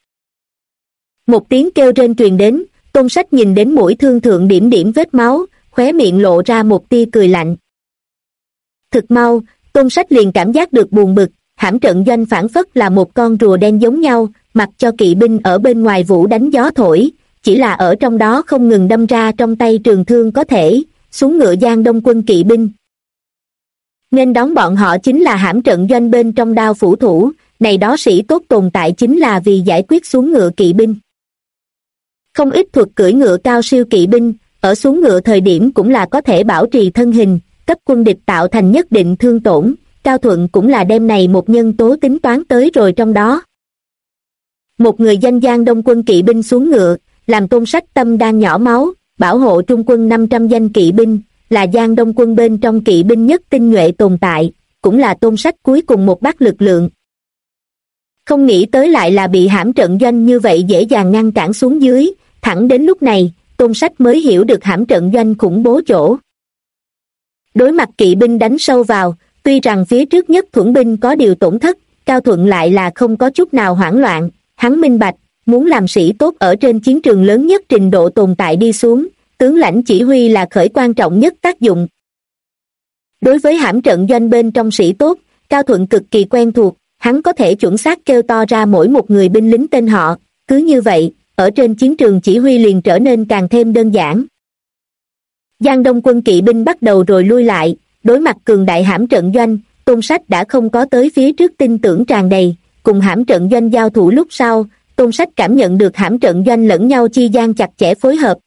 Một tiếng kêu rên truyền đến, Tôn Sách nhìn đến mũi thương thượng điểm điểm vết máu, khóe miệng lộ ra một tia cười lạnh. Thực mau, Tôn Sách liền cảm giác được buồn bực, hãm trận doanh phản phất là một con rùa đen giống nhau, mặc cho kỵ binh ở bên ngoài vũ đánh gió thổi, chỉ là ở trong đó không ngừng đâm ra trong tay trường thương có thể xuống ngựa Giang Đông quân kỵ binh. Nên đón bọn họ chính là hãm trận doanh bên trong đao phủ thủ, này đó sĩ tốt tồn tại chính là vì giải quyết xuống ngựa kỵ binh. Không ít thuật cưỡi ngựa cao siêu kỵ binh, ở xuống ngựa thời điểm cũng là có thể bảo trì thân hình, cấp quân địch tạo thành nhất định thương tổn, Cao Thuận cũng là đem này một nhân tố tính toán tới rồi trong đó. Một người danh Giang Đông quân kỵ binh xuống ngựa, làm Tôn Sách tâm đang nhỏ máu, bảo hộ trung quân 500 danh kỵ binh, là Giang Đông quân bên trong kỵ binh nhất tinh nhuệ tồn tại, cũng là Tôn Sách cuối cùng một bát lực lượng. Không nghĩ tới lại là bị hãm trận doanh như vậy dễ dàng ngăn cản xuống dưới, thẳng đến lúc này, Tôn Sách mới hiểu được hãm trận doanh khủng bố chỗ. Đối mặt kỵ binh đánh sâu vào, tuy rằng phía trước nhất thuẫn binh có điều tổn thất, Cao Thuận lại là không có chút nào hoảng loạn, hắn minh bạch, muốn làm sĩ tốt ở trên chiến trường lớn nhất trình độ tồn tại đi xuống, tướng lãnh chỉ huy là khởi quan trọng nhất tác dụng. Đối với hãm trận doanh bên trong sĩ tốt, Cao Thuận cực kỳ quen thuộc, hắn có thể chuẩn xác kêu to ra mỗi một người binh lính tên họ, cứ như vậy, ở trên chiến trường chỉ huy liền trở nên càng thêm đơn giản. Giang Đông quân kỵ binh bắt đầu rồi lui lại, đối mặt cường đại hãm trận doanh, Tôn Sách đã không có tới phía trước tin tưởng tràn đầy, cùng hãm trận doanh giao thủ lúc sau, Tôn Sách cảm nhận được hãm trận doanh lẫn nhau chi gian chặt chẽ phối hợp.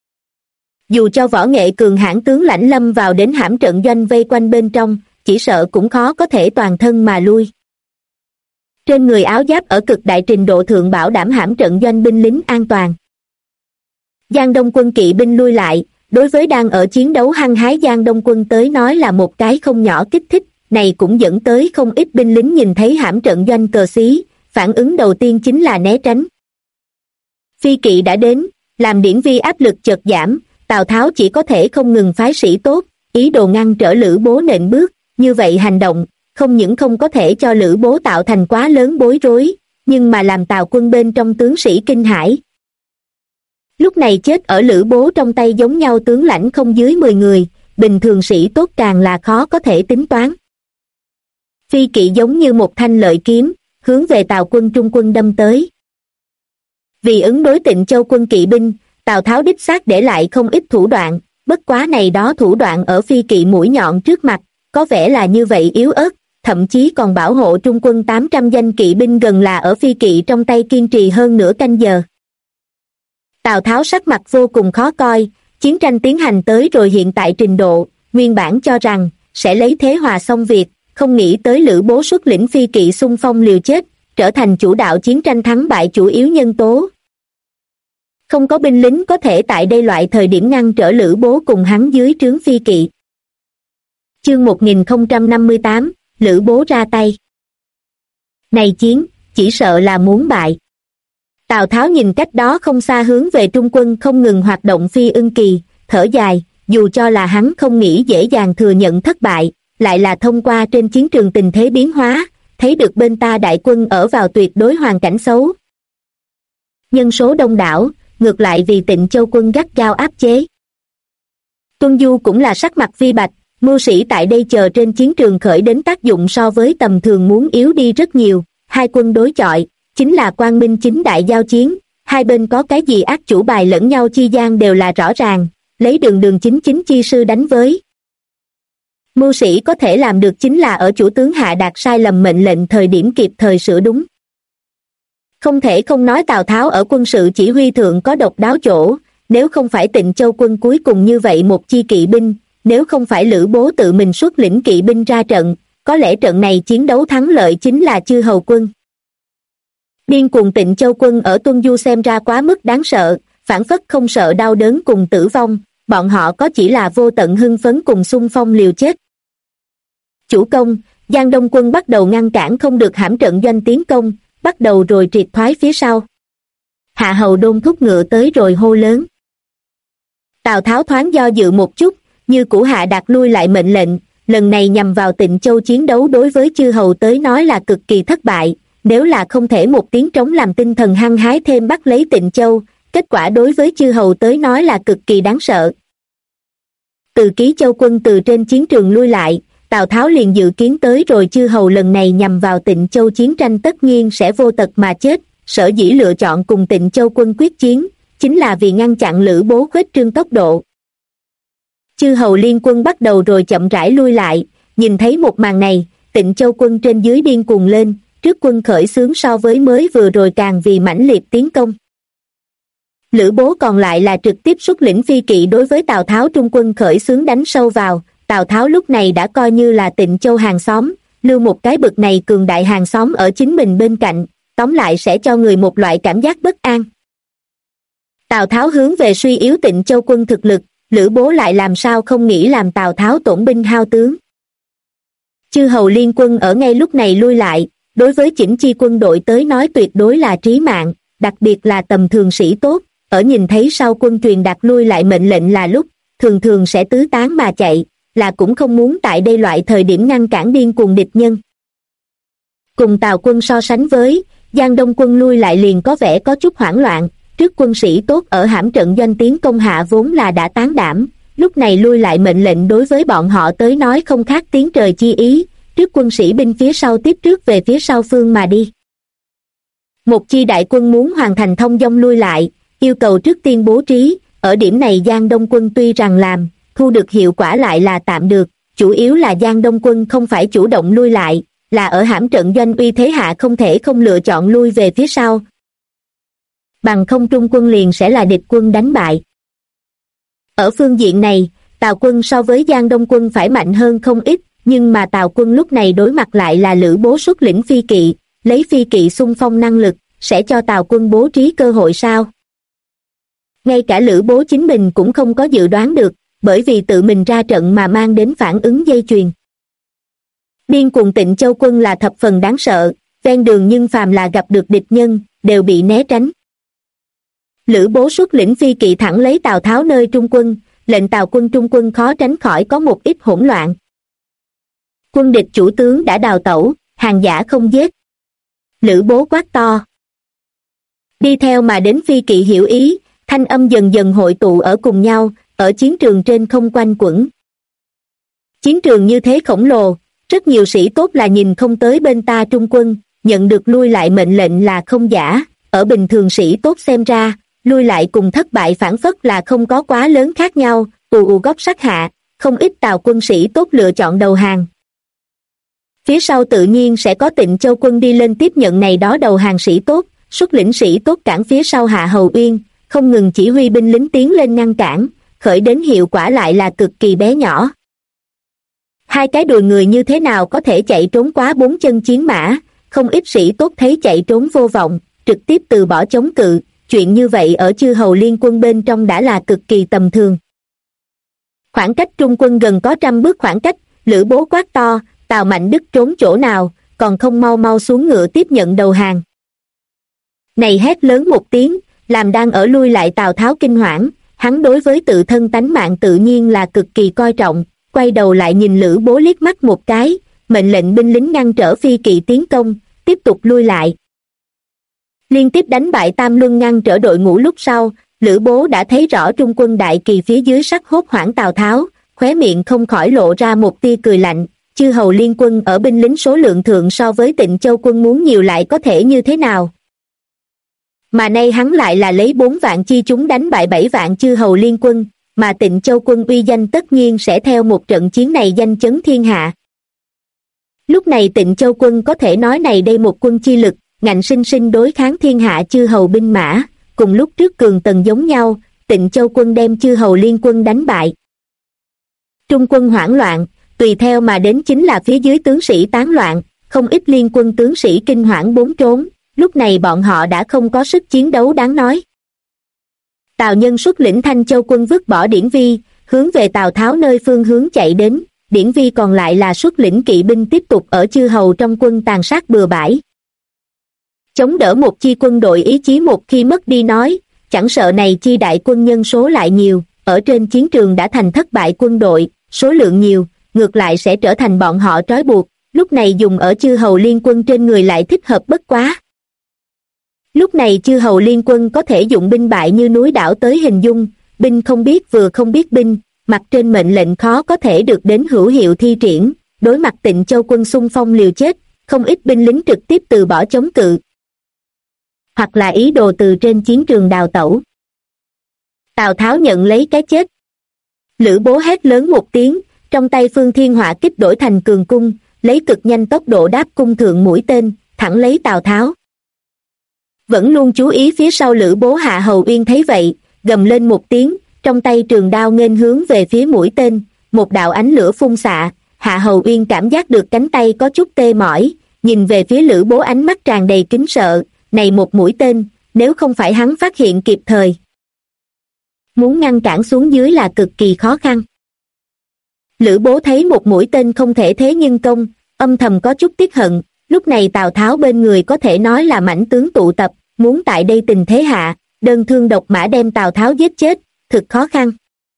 Dù cho võ nghệ cường hãn tướng lãnh lâm vào đến hãm trận doanh vây quanh bên trong, chỉ sợ cũng khó có thể toàn thân mà lui. Trên người áo giáp ở cực đại trình độ thượng bảo đảm hãm trận doanh binh lính an toàn. Giang Đông quân kỵ binh lui lại, đối với đang ở chiến đấu hăng hái Giang Đông quân tới nói là một cái không nhỏ kích thích, này cũng dẫn tới không ít binh lính nhìn thấy hãm trận doanh cờ xí, phản ứng đầu tiên chính là né tránh. Phi kỵ đã đến, làm điển vi áp lực chợt giảm, Tào Tháo chỉ có thể không ngừng phái sĩ tốt, ý đồ ngăn trở Lữ Bố nện bước, như vậy hành động, không những không có thể cho Lữ Bố tạo thành quá lớn bối rối, nhưng mà làm Tào quân bên trong tướng sĩ kinh hãi. Lúc này chết ở Lữ Bố trong tay giống nhau tướng lãnh không dưới 10 người, bình thường sĩ tốt càng là khó có thể tính toán. Phi kỵ giống như một thanh lợi kiếm, hướng về Tào quân trung quân đâm tới. Vì ứng đối Tịnh Châu quân kỵ binh, Tào Tháo đích xác để lại không ít thủ đoạn, bất quá này đó thủ đoạn ở phi kỵ mũi nhọn trước mặt, có vẻ là như vậy yếu ớt, thậm chí còn bảo hộ trung quân 800 danh kỵ binh gần là ở phi kỵ trong tay kiên trì hơn nửa canh giờ. Tào Tháo sắc mặt vô cùng khó coi, chiến tranh tiến hành tới rồi hiện tại trình độ, nguyên bản cho rằng sẽ lấy thế hòa xong việc, không nghĩ tới Lữ Bố xuất lĩnh phi kỵ xung phong liều chết, trở thành chủ đạo chiến tranh thắng bại chủ yếu nhân tố. Không có binh lính có thể tại đây loại thời điểm ngăn trở Lữ Bố cùng hắn dưới trướng phi kỵ. Chương 1058, Lữ Bố ra tay. Này chiến, chỉ sợ là muốn bại. Tào Tháo nhìn cách đó không xa hướng về trung quân không ngừng hoạt động Phi Ưng Kỳ, thở dài, dù cho là hắn không nghĩ dễ dàng thừa nhận thất bại, lại là thông qua trên chiến trường tình thế biến hóa, thấy được bên ta đại quân ở vào tuyệt đối hoàn cảnh xấu. Nhân số đông đảo, ngược lại vì Tịnh Châu quân gắt gao áp chế. Tuân Du cũng là sắc mặt vi bạch, mưu sĩ tại đây chờ trên chiến trường khởi đến tác dụng so với tầm thường muốn yếu đi rất nhiều, hai quân đối chọi, chính là quang minh chính đại giao chiến, hai bên có cái gì ác chủ bài lẫn nhau chi gian đều là rõ ràng, lấy đường chính chi sư đánh với. Mưu sĩ có thể làm được chính là ở chủ tướng hạ đạt sai lầm mệnh lệnh thời điểm kịp thời sửa đúng. Không thể không nói Tào Tháo ở quân sự chỉ huy thượng có độc đáo chỗ, nếu không phải Tịnh Châu quân cuối cùng như vậy một chi kỵ binh, nếu không phải Lữ Bố tự mình xuất lĩnh kỵ binh ra trận, có lẽ trận này chiến đấu thắng lợi chính là Chư Hầu quân. Điên cuồng Tịnh Châu quân ở Tuân Du xem ra quá mức đáng sợ, phản phất không sợ đau đớn cùng tử vong, bọn họ có chỉ là vô tận hưng phấn cùng xung phong liều chết. Chủ công, Giang Đông quân bắt đầu ngăn cản không được hãm trận doanh tiến công, bắt đầu rồi triệt thoái phía sau. Hạ Hầu Đôn thúc ngựa tới rồi hô lớn. Tào Tháo thoáng do dự một chút, như cũ hạ đạt lui lại mệnh lệnh, lần này nhằm vào Tịnh Châu chiến đấu đối với Chư Hầu tới nói là cực kỳ thất bại, nếu là không thể một tiếng trống làm tinh thần hăng hái thêm bắt lấy Tịnh Châu, kết quả đối với Chư Hầu tới nói là cực kỳ đáng sợ. Từ Ký Châu quân từ trên chiến trường lui lại, Tào Tháo liền dự kiến tới rồi Chư Hầu lần này nhằm vào Tịnh Châu chiến tranh tất nhiên sẽ vô tật mà chết, sở dĩ lựa chọn cùng Tịnh Châu quân quyết chiến, chính là vì ngăn chặn Lữ Bố khuếch trương tốc độ. Chư Hầu liên quân bắt đầu rồi chậm rãi lui lại, nhìn thấy một màn này, Tịnh Châu quân trên dưới điên cuồng lên, trước quân khởi xướng so với mới vừa rồi càng vì mãnh liệt tiến công. Lữ Bố còn lại là trực tiếp xuất lĩnh phi kỵ đối với Tào Tháo trung quân khởi xướng đánh sâu vào, Tào Tháo lúc này đã coi như là Tịnh Châu hàng xóm, lưu một cái bực này cường đại hàng xóm ở chính mình bên cạnh, tóm lại sẽ cho người một loại cảm giác bất an. Tào Tháo hướng về suy yếu Tịnh Châu quân thực lực, Lữ Bố lại làm sao không nghĩ làm Tào Tháo tổn binh hao tướng. Chư Hầu liên quân ở ngay lúc này lui lại, đối với chỉnh chi quân đội tới nói tuyệt đối là trí mạng, đặc biệt là tầm thường sĩ tốt, ở nhìn thấy sau quân truyền đạt lui lại mệnh lệnh là lúc, thường thường sẽ tứ tán mà chạy, là cũng không muốn tại đây loại thời điểm ngăn cản điên cuồng địch nhân. Cùng Tào quân so sánh với, Giang Đông quân lui lại liền có vẻ có chút hoảng loạn, trước quân sĩ tốt ở hãm trận doanh tiến công hạ vốn là đã tán đảm, lúc này lui lại mệnh lệnh đối với bọn họ tới nói không khác tiếng trời chi ý, trước quân sĩ binh phía sau tiếp trước về phía sau phương mà đi. Một chi đại quân muốn hoàn thành thông dong lui lại, yêu cầu trước tiên bố trí, ở điểm này Giang Đông quân tuy rằng làm, thu được hiệu quả lại là tạm được, chủ yếu là Giang Đông quân không phải chủ động lui lại, là ở hãm trận doanh uy thế hạ không thể không lựa chọn lui về phía sau. Bằng không Trung quân liền sẽ là địch quân đánh bại. Ở phương diện này, Tào quân so với Giang Đông quân phải mạnh hơn không ít, nhưng mà Tào quân lúc này đối mặt lại là Lữ Bố xuất lĩnh phi kỵ, lấy phi kỵ xung phong năng lực, sẽ cho Tào quân bố trí cơ hội sao? Ngay cả Lữ Bố chính mình cũng không có dự đoán được, bởi vì tự mình ra trận mà mang đến phản ứng dây chuyền. Biên cùng Tịnh Châu quân là thập phần đáng sợ, ven đường nhưng phàm là gặp được địch nhân, đều bị né tránh. Lữ Bố xuất lĩnh phi kỵ thẳng lấy Tào Tháo nơi trung quân, lệnh Tào quân trung quân khó tránh khỏi có một ít hỗn loạn. Quân địch chủ tướng đã đào tẩu, hàng giả không giết. Lữ Bố quát to. Đi theo mà đến phi kỵ hiểu ý, thanh âm dần dần hội tụ ở cùng nhau, ở chiến trường trên không quanh quẩn. Chiến trường như thế khổng lồ, rất nhiều sĩ tốt là nhìn không tới bên ta trung quân, nhận được lui lại mệnh lệnh là không giả, ở bình thường sĩ tốt xem ra, lui lại cùng thất bại phản phất là không có quá lớn khác nhau, góp sát hạ, không ít Tào quân sĩ tốt lựa chọn đầu hàng. Phía sau tự nhiên sẽ có Tịnh Châu quân đi lên tiếp nhận này đó đầu hàng sĩ tốt, xuất lĩnh sĩ tốt cản phía sau Hạ Hầu Uyên, không ngừng chỉ huy binh lính tiến lên ngăn cản, khởi đến hiệu quả lại là cực kỳ bé nhỏ. Hai cái đùi người như thế nào có thể chạy trốn quá 4 chân chiến mã, không ít sĩ tốt thấy chạy trốn vô vọng, trực tiếp từ bỏ chống cự, chuyện như vậy ở chư hầu liên quân bên trong đã là cực kỳ tầm thường. Khoảng cách trung quân gần có 100 bước khoảng cách, Lữ Bố quát to, Tào Mạnh Đức trốn chỗ nào, còn không mau mau xuống ngựa tiếp nhận đầu hàng. Này hét lớn một tiếng, làm đang ở lui lại Tào Tháo kinh hoảng, hắn đối với tự thân tánh mạng tự nhiên là cực kỳ coi trọng, quay đầu lại nhìn Lữ Bố liếc mắt một cái, mệnh lệnh binh lính ngăn trở phi kỵ tiến công, tiếp tục lui lại. Liên tiếp đánh bại Tam Luân ngăn trở đội ngũ lúc sau, Lữ Bố đã thấy rõ trung quân đại kỳ phía dưới sắc hốt hoảng Tào Tháo, khóe miệng không khỏi lộ ra một tia cười lạnh, chư hầu liên quân ở binh lính số lượng thượng so với Tịnh Châu quân muốn nhiều lại có thể như thế nào. Mà nay hắn lại là lấy 4 vạn chi chúng đánh bại 7 vạn chư hầu liên quân, mà Tịnh Châu quân uy danh tất nhiên sẽ theo một trận chiến này danh chấn thiên hạ. Lúc này Tịnh Châu quân có thể nói này đây một quân chi lực, ngạnh sinh sinh đối kháng thiên hạ chư hầu binh mã, cùng lúc trước cường tần giống nhau, Tịnh Châu quân đem chư hầu liên quân đánh bại. Trung quân hoảng loạn, tùy theo mà đến chính là phía dưới tướng sĩ tán loạn, không ít liên quân tướng sĩ kinh hoảng bốn trốn, lúc này bọn họ đã không có sức chiến đấu đáng nói. Tào Nhân xuất lĩnh Thanh Châu quân vứt bỏ Điển Vi, hướng về Tào Tháo nơi phương hướng chạy đến, Điển Vi còn lại là xuất lĩnh kỵ binh tiếp tục ở chư hầu trong quân tàn sát bừa bãi. Chống đỡ một chi quân đội ý chí một khi mất đi nói, chẳng sợ này chi đại quân nhân số lại nhiều, ở trên chiến trường đã thành thất bại quân đội, số lượng nhiều, ngược lại sẽ trở thành bọn họ trói buộc, lúc này dùng ở chư hầu liên quân trên người lại thích hợp bất quá. Lúc này chư hầu liên quân có thể dụng binh bại như núi đảo tới hình dung, binh không biết vừa không biết binh, mặt trên mệnh lệnh khó có thể được đến hữu hiệu thi triển, đối mặt Tịnh Châu quân xung phong liều chết, không ít binh lính trực tiếp từ bỏ chống cự, hoặc là ý đồ từ trên chiến trường đào tẩu. Tào Tháo nhận lấy cái chết. Lữ Bố hét lớn một tiếng, trong tay Phương Thiên Họa kích đổi thành cường cung, lấy cực nhanh tốc độ đáp cung thượng mũi tên, thẳng lấy Tào Tháo. Vẫn luôn chú ý phía sau Lữ Bố Hạ Hầu Uyên thấy vậy, gầm lên một tiếng, trong tay trường đao nghênh hướng về phía mũi tên, một đạo ánh lửa phun xạ, Hạ Hầu Uyên cảm giác được cánh tay có chút tê mỏi, nhìn về phía Lữ Bố ánh mắt tràn đầy kính sợ, này một mũi tên, nếu không phải hắn phát hiện kịp thời, muốn ngăn cản xuống dưới là cực kỳ khó khăn. Lữ Bố thấy một mũi tên không thể thế nhưng công, âm thầm có chút tiếc hận, lúc này Tào Tháo bên người có thể nói là mãnh tướng tụ tập, muốn tại đây tình thế hạ, đơn thương độc mã đem Tào Tháo giết chết, thực khó khăn.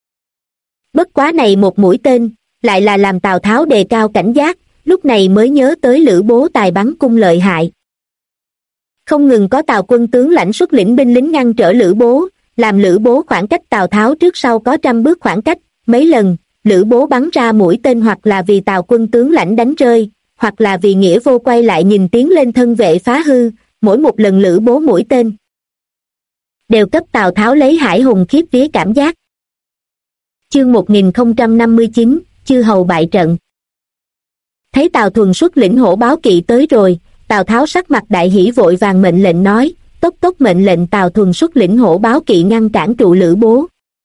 Bất quá này một mũi tên, lại là làm Tào Tháo đề cao cảnh giác, lúc này mới nhớ tới Lữ Bố tài bắn cung lợi hại. Không ngừng có Tào quân tướng lãnh xuất lĩnh binh lính ngăn trở Lữ Bố, làm Lữ Bố khoảng cách Tào Tháo trước sau có 100 bước khoảng cách. Mấy lần, Lữ Bố bắn ra mũi tên hoặc là vì Tào quân tướng lãnh đánh rơi, hoặc là vì nghĩa vô quay lại nhìn tiến lên thân vệ phá hư, mỗi một lần Lữ Bố mũi tên đều cấp Tào Tháo lấy hải hùng khiếp vía cảm giác. Chương 1059, chư hầu bại trận. Thấy Tào Thuần xuất lĩnh hổ báo kỵ tới rồi, Tào Tháo sắc mặt đại hỉ vội vàng mệnh lệnh nói, tốc tốc mệnh lệnh Tào Thuần xuất lĩnh hổ báo kỵ ngăn cản trụ Lữ Bố.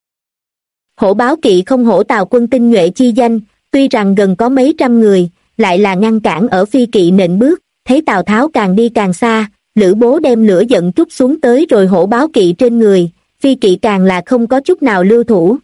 Hổ báo kỵ không hổ Tào quân tinh nhuệ chi danh, tuy rằng gần có mấy trăm người, lại là ngăn cản ở phi kỵ nện bước, thấy Tào Tháo càng đi càng xa, Lữ Bố đem lửa giận trút xuống tới rồi hổ báo kỵ trên người, phi kỵ càng là không có chút nào lưu thủ.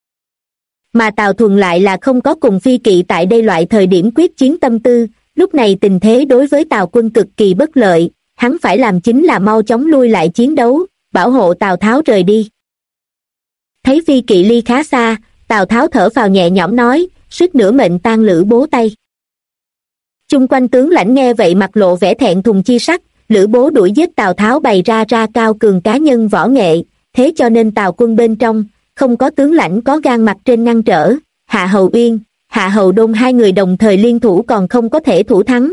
Mà Tào Thuần lại là không có cùng phi kỵ tại đây loại thời điểm quyết chiến tâm tư, lúc này tình thế đối với Tào quân cực kỳ bất lợi, hắn phải làm chính là mau chóng lui lại chiến đấu, bảo hộ Tào Tháo rời đi. Thấy phi kỵ ly khá xa, Tào Tháo thở phào nhẹ nhõm nói, suýt nữa mệnh tan Lữ Bố tay. Chung quanh tướng lãnh nghe vậy mặt lộ vẻ thẹn thùng chi sắc, Lữ Bố đuổi giết Tào Tháo bày ra cao cường cá nhân võ nghệ, thế cho nên Tào quân bên trong, không có tướng lãnh có gan mặt trên ngăn trở, Hạ Hầu Uyên, Hạ Hầu Đôn hai người đồng thời liên thủ còn không có thể thủ thắng.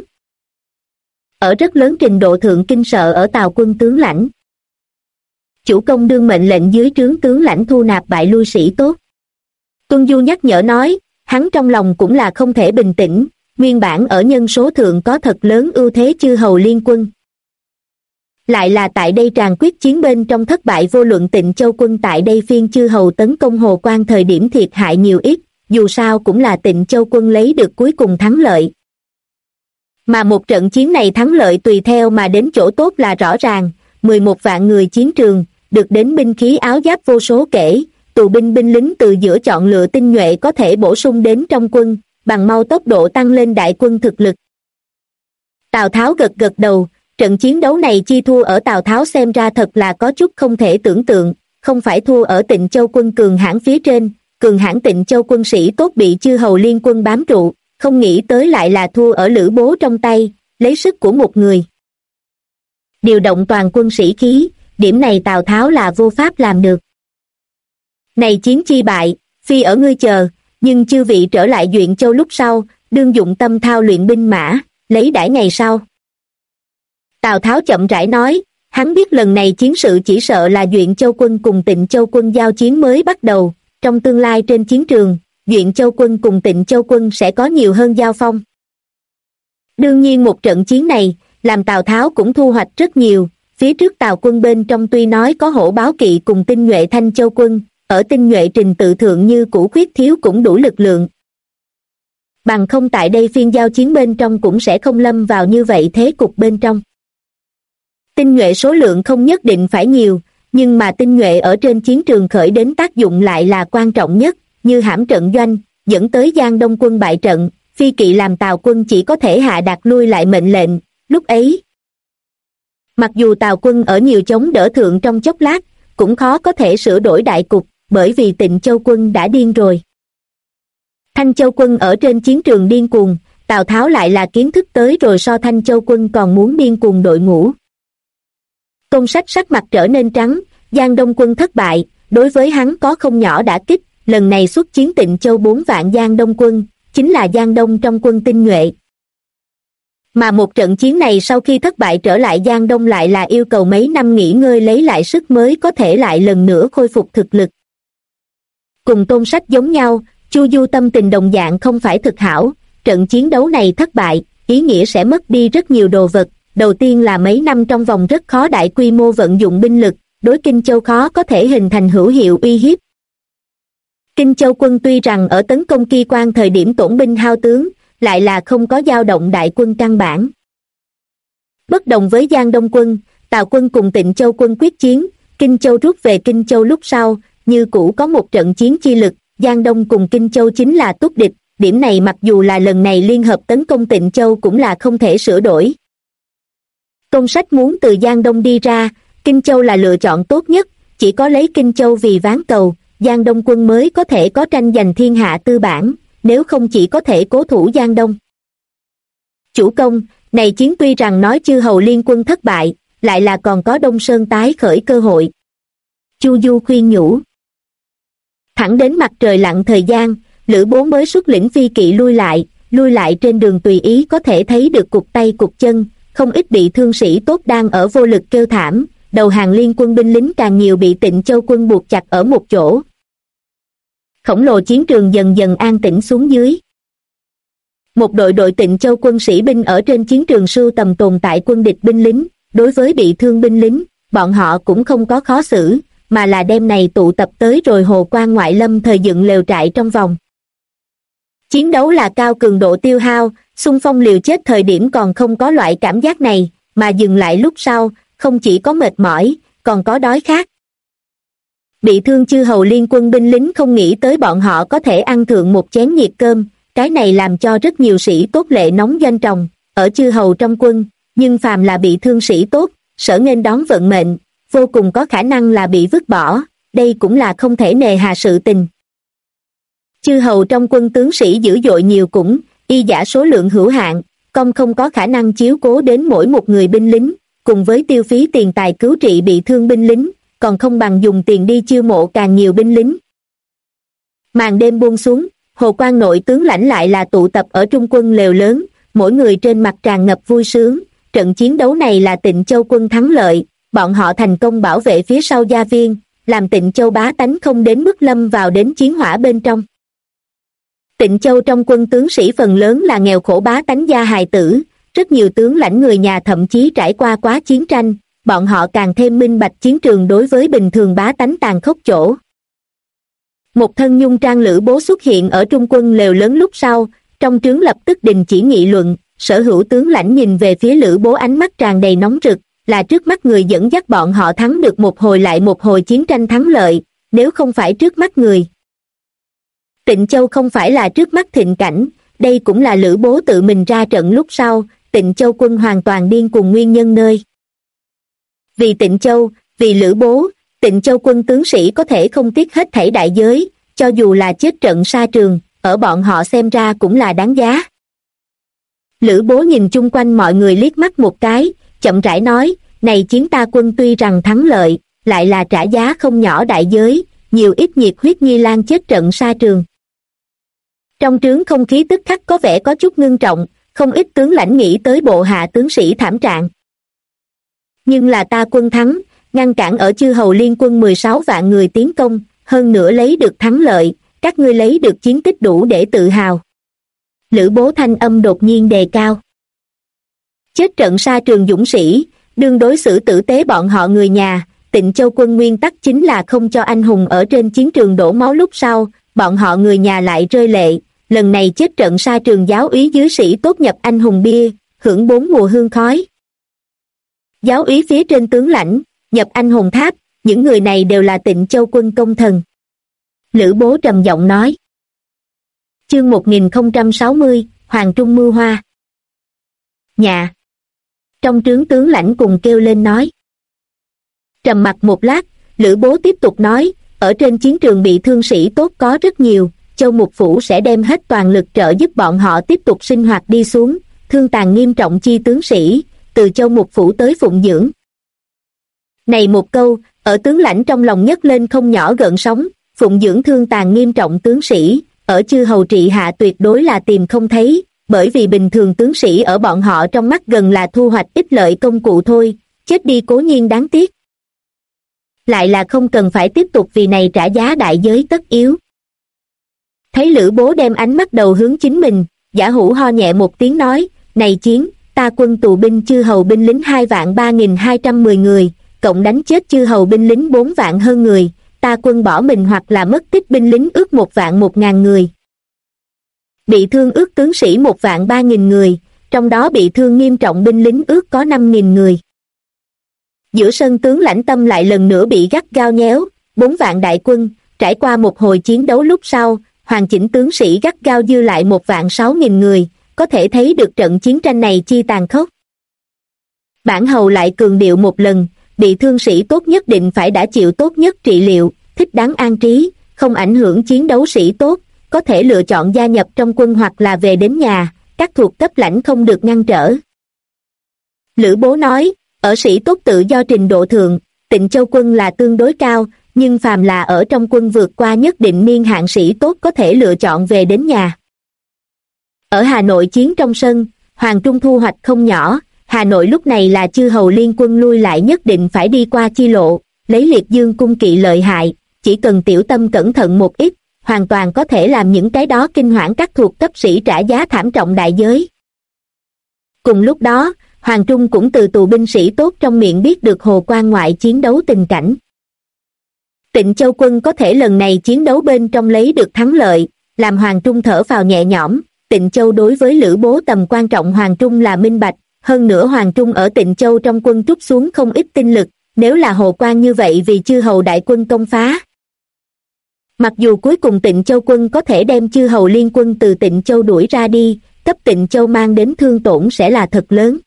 Ở rất lớn trình độ thượng kinh sợ ở Tào quân tướng lãnh. Chủ công đương mệnh lệnh dưới trướng tướng lãnh thu nạp bại lui sĩ tốt. Tuân Du nhắc nhở nói, hắn trong lòng cũng là không thể bình tĩnh, nguyên bản ở nhân số thượng có thật lớn ưu thế chư hầu liên quân. Lại là tại đây tràn quyết chiến bên trong thất bại vô luận Tịnh Châu quân tại đây phiên chư hầu tấn công Hồ Quan thời điểm thiệt hại nhiều ít, dù sao cũng là Tịnh Châu quân lấy được cuối cùng thắng lợi. Mà một trận chiến này thắng lợi tùy theo mà đến chỗ tốt là rõ ràng, 11 vạn người chiến trường, được đến binh khí áo giáp vô số kể, tù binh binh lính từ giữa chọn lựa tinh nhuệ có thể bổ sung đến trong quân, bằng mau tốc độ tăng lên đại quân thực lực. Tào Tháo gật gật đầu, trận chiến đấu này chi thua ở Tào Tháo xem ra thật là có chút không thể tưởng tượng, không phải thua ở Tịnh Châu quân cường hãn phía trên, cường hãn Tịnh Châu quân sĩ tốt bị chư hầu liên quân bám trụ, không nghĩ tới lại là thua ở Lữ Bố trong tay, lấy sức của một người. Điều động toàn quân sĩ khí, điểm này Tào Tháo là vô pháp làm được. Này chiến chi bại, phi ở ngươi chờ, nhưng chư vị trở lại Duyện Châu lúc sau, đương dụng tâm thao luyện binh mã, lấy đãi ngày sau. Tào Tháo chậm rãi nói, hắn biết lần này chiến sự chỉ sợ là Duyện Châu quân cùng Tịnh Châu quân giao chiến mới bắt đầu, trong tương lai trên chiến trường, Duyện Châu quân cùng Tịnh Châu quân sẽ có nhiều hơn giao phong. Đương nhiên một trận chiến này, làm Tào Tháo cũng thu hoạch rất nhiều, phía trước Tào quân bên trong tuy nói có hổ báo kỵ cùng tinh nhuệ Thanh Châu quân, ở tinh nhuệ trình tự thượng như cũ khuyết thiếu cũng đủ lực lượng. Bằng không tại đây phiên giao chiến bên trong cũng sẽ không lâm vào như vậy thế cục bên trong. Tinh nhuệ số lượng không nhất định phải nhiều, nhưng mà tinh nhuệ ở trên chiến trường khởi đến tác dụng lại là quan trọng nhất, như hãm trận doanh, dẫn tới Giang Đông quân bại trận, phi kỵ làm Tào quân chỉ có thể hạ đạt lui lại mệnh lệnh, lúc ấy. Mặc dù Tào quân ở nhiều chống đỡ thượng trong chốc lát, cũng khó có thể sửa đổi đại cục, bởi vì Tịnh Châu quân đã điên rồi. Thanh Châu quân ở trên chiến trường điên cuồng, Tào Tháo lại là kiến thức tới rồi so Thanh Châu quân còn muốn điên cuồng đội ngũ. Tôn Sách sắc mặt trở nên trắng, Giang Đông quân thất bại, đối với hắn có không nhỏ đả kích, lần này xuất chiến Tịnh Châu 4 vạn Giang Đông quân, chính là Giang Đông trong quân tinh nhuệ. Mà một trận chiến này sau khi thất bại trở lại Giang Đông lại là yêu cầu mấy năm nghỉ ngơi lấy lại sức mới có thể lại lần nữa khôi phục thực lực. Cùng Tôn Sách giống nhau, Chu Du tâm tình đồng dạng không phải thực hảo, trận chiến đấu này thất bại, ý nghĩa sẽ mất đi rất nhiều đồ vật, đầu tiên là mấy năm trong vòng rất khó đại quy mô vận dụng binh lực, đối Kinh Châu khó có thể hình thành hữu hiệu uy hiếp. Kinh Châu quân tuy rằng ở tấn công Kỳ Quan thời điểm tổn binh hao tướng, lại là không có dao động đại quân căn bản. Bất đồng với Giang Đông quân, Tào quân cùng Tịnh Châu quân quyết chiến, Kinh Châu rút về Kinh Châu lúc sau, như cũ có một trận chiến chi lực, Giang Đông cùng Kinh Châu chính là túc địch, điểm này mặc dù là lần này liên hợp tấn công Tịnh Châu cũng là không thể sửa đổi. Tôn Sách muốn từ Giang Đông đi ra, Kinh Châu là lựa chọn tốt nhất, chỉ có lấy Kinh Châu vì ván cầu, Giang Đông quân mới có thể có tranh giành thiên hạ tư bản, nếu không chỉ có thể cố thủ Giang Đông. Chủ công, này chiến tuy rằng nói chư hầu liên quân thất bại, lại là còn có Đông Sơn tái khởi cơ hội. Chu Du khuyên nhủ. Thẳng đến mặt trời lặn thời gian, Lữ Bố mới xuất lĩnh phi kỵ lui lại trên đường tùy ý có thể thấy được cụt tay cụt chân, không ít bị thương sĩ tốt đang ở vô lực kêu thảm, đầu hàng liên quân binh lính càng nhiều bị Tịnh Châu quân buộc chặt ở một chỗ. Khổng lồ chiến trường dần dần an tĩnh xuống dưới. Một đội Tịnh Châu quân sĩ binh ở trên chiến trường sưu tầm tồn tại quân địch binh lính, đối với bị thương binh lính, bọn họ cũng không có khó xử, mà là đêm này tụ tập tới rồi Hồ Quan ngoại lâm thời dựng lều trại trong vòng. Chiến đấu là cao cường độ tiêu hao, xung phong liều chết thời điểm còn không có loại cảm giác này, mà dừng lại lúc sau, không chỉ có mệt mỏi, còn có đói khát. Bị thương chư hầu liên quân binh lính không nghĩ tới bọn họ có thể ăn thượng một chén nhiệt cơm, cái này làm cho rất nhiều sĩ tốt lệ nóng doanh tròng, ở chư hầu trong quân, nhưng phàm là bị thương sĩ tốt, sở nghênh đón vận mệnh, vô cùng có khả năng là bị vứt bỏ, đây cũng là không thể nề hà sự tình. Chư hầu trong quân tướng sĩ dữ dội nhiều cũng, y giả số lượng hữu hạn, công không có khả năng chiếu cố đến mỗi một người binh lính, cùng với tiêu phí tiền tài cứu trị bị thương binh lính, còn không bằng dùng tiền đi chiêu mộ càng nhiều binh lính. Màn đêm buông xuống, Hồ Quan nội tướng lãnh lại là tụ tập ở trung quân lều lớn, mỗi người trên mặt tràn ngập vui sướng, trận chiến đấu này là Tịnh Châu quân thắng lợi, bọn họ thành công bảo vệ phía sau gia viên, làm Tịnh Châu bá tánh không đến mức lâm vào đến chiến hỏa bên trong. Tịnh Châu trong quân tướng sĩ phần lớn là nghèo khổ bá tánh gia hài tử, rất nhiều tướng lãnh người nhà thậm chí trải qua quá chiến tranh, bọn họ càng thêm minh bạch chiến trường đối với bình thường bá tánh tàn khốc chỗ. Một thân nhung trang Lữ Bố xuất hiện ở trung quân lều lớn lúc sau, trong trướng lập tức đình chỉ nghị luận, sở hữu tướng lãnh nhìn về phía Lữ Bố ánh mắt tràn đầy nóng rực, là trước mắt người dẫn dắt bọn họ thắng được một hồi lại một hồi chiến tranh thắng lợi, nếu không phải trước mắt người. Tịnh Châu không phải là trước mắt thịnh cảnh, đây cũng là Lữ Bố tự mình ra trận lúc sau, Tịnh Châu quân hoàn toàn điên cuồng nguyên nhân nơi. Vì Tịnh Châu, vì Lữ Bố, Tịnh Châu quân tướng sĩ có thể không tiếc hết thảy đại giới, cho dù là chết trận sa trường, ở bọn họ xem ra cũng là đáng giá. Lữ Bố nhìn chung quanh mọi người liếc mắt một cái, chậm rãi nói, này chiến ta quân tuy rằng thắng lợi, lại là trả giá không nhỏ đại giới, nhiều ít nhiệt huyết nhi lang chết trận sa trường. Trong trướng không khí tức khắc có vẻ có chút ngưng trọng, không ít tướng lãnh nghĩ tới bộ hạ tướng sĩ thảm trạng. Nhưng là ta quân thắng, ngăn cản ở chư hầu liên quân 16 vạn người tiến công, hơn nữa lấy được thắng lợi, các ngươi lấy được chiến tích đủ để tự hào. Lữ Bố thanh âm đột nhiên đề cao. Chết trận sa trường dũng sĩ, đương đối xử tử tế bọn họ người nhà, Tịnh Châu quân nguyên tắc chính là không cho anh hùng ở trên chiến trường đổ máu lúc sau, bọn họ người nhà lại rơi lệ, lần này chết trận sa trường giáo úy dưới sĩ tốt nhập anh hùng bia, hưởng 4 mùa hương khói. Giáo úy phía trên tướng lãnh, nhập anh hùng tháp, những người này đều là Tịnh Châu quân công thần. Lữ Bố trầm giọng nói. Chương 1060, Hoàng Trung mưu hoa. Nhà. Trong trướng tướng lãnh cùng kêu lên nói. Trầm mặc một lát, Lữ Bố tiếp tục nói, ở trên chiến trường bị thương sĩ tốt có rất nhiều, Châu Mục Phủ sẽ đem hết toàn lực trợ giúp bọn họ tiếp tục sinh hoạt đi xuống, thương tàn nghiêm trọng chi tướng sĩ, từ Châu Mục Phủ tới phụng dưỡng. Này một câu, ở tướng lãnh trong lòng nhấc lên không nhỏ gợn sóng, phụng dưỡng thương tàn nghiêm trọng tướng sĩ, ở chư hầu trị hạ tuyệt đối là tìm không thấy, bởi vì bình thường tướng sĩ ở bọn họ trong mắt gần là thu hoạch ích lợi công cụ thôi, chết đi cố nhiên đáng tiếc. Lại là không cần phải tiếp tục vì này trả giá đại giới tất yếu. Thấy Lữ Bố đem ánh mắt đầu hướng chính mình, Giả Hữu ho nhẹ một tiếng nói, này chiến, ta quân tù binh chư hầu binh lính 2.3210 người, cộng đánh chết chư hầu binh lính 4 vạn hơn người, ta quân bỏ mình hoặc là mất tích binh lính ước 1.000 người. Bị thương ước tướng sĩ 1.003.000 người, trong đó bị thương nghiêm trọng binh lính ước có 5.000 người. Giữa sân tướng lãnh tâm lại lần nữa bị gắt gao nhéo, 4 vạn đại quân, trải qua một hồi chiến đấu lúc sau, hoàn chỉnh tướng sĩ gắt gao dư lại 1.600.000 người, có thể thấy được trận chiến tranh này chi tàn khốc. Bản hầu lại cường điệu một lần, bị thương sĩ tốt nhất định phải đã chịu tốt nhất trị liệu, thích đáng an trí, không ảnh hưởng chiến đấu sĩ tốt, có thể lựa chọn gia nhập trong quân hoặc là về đến nhà, các thuộc cấp lãnh không được ngăn trở. Lữ Bố nói, Ở sĩ tốt tự do trình độ thượng, Tịnh Châu quân là tương đối cao, nhưng phàm là ở trong quân vượt qua nhất định niên hạn sĩ tốt có thể lựa chọn về đến nhà. Ở Hà Nội chiến trong sân, Hoàng Trung thu hoạch không nhỏ. Hà Nội lúc này là chư hầu liên quân lui lại nhất định phải đi qua chi lộ, lấy Liệt Dương cung kỵ lợi hại, chỉ cần tiểu tâm cẩn thận một ít, hoàn toàn có thể làm những cái đó kinh hoảng các thuộc cấp sĩ trả giá thảm trọng đại giới. Cùng lúc đó, Hoàng Trung cũng từ tù binh sĩ tốt trong miệng biết được Hồ Quan ngoại chiến đấu tình cảnh. Tịnh Châu quân có thể lần này chiến đấu bên trong lấy được thắng lợi, làm Hoàng Trung thở phào nhẹ nhõm. Tịnh Châu đối với Lữ Bố tầm quan trọng Hoàng Trung là minh bạch, hơn nữa Hoàng Trung ở Tịnh Châu trong quân trút xuống không ít tinh lực, nếu là Hồ Quan như vậy vì chư hầu đại quân công phá. Mặc dù cuối cùng Tịnh Châu quân có thể đem chư hầu liên quân từ Tịnh Châu đuổi ra đi, cấp Tịnh Châu mang đến thương tổn sẽ là thật lớn.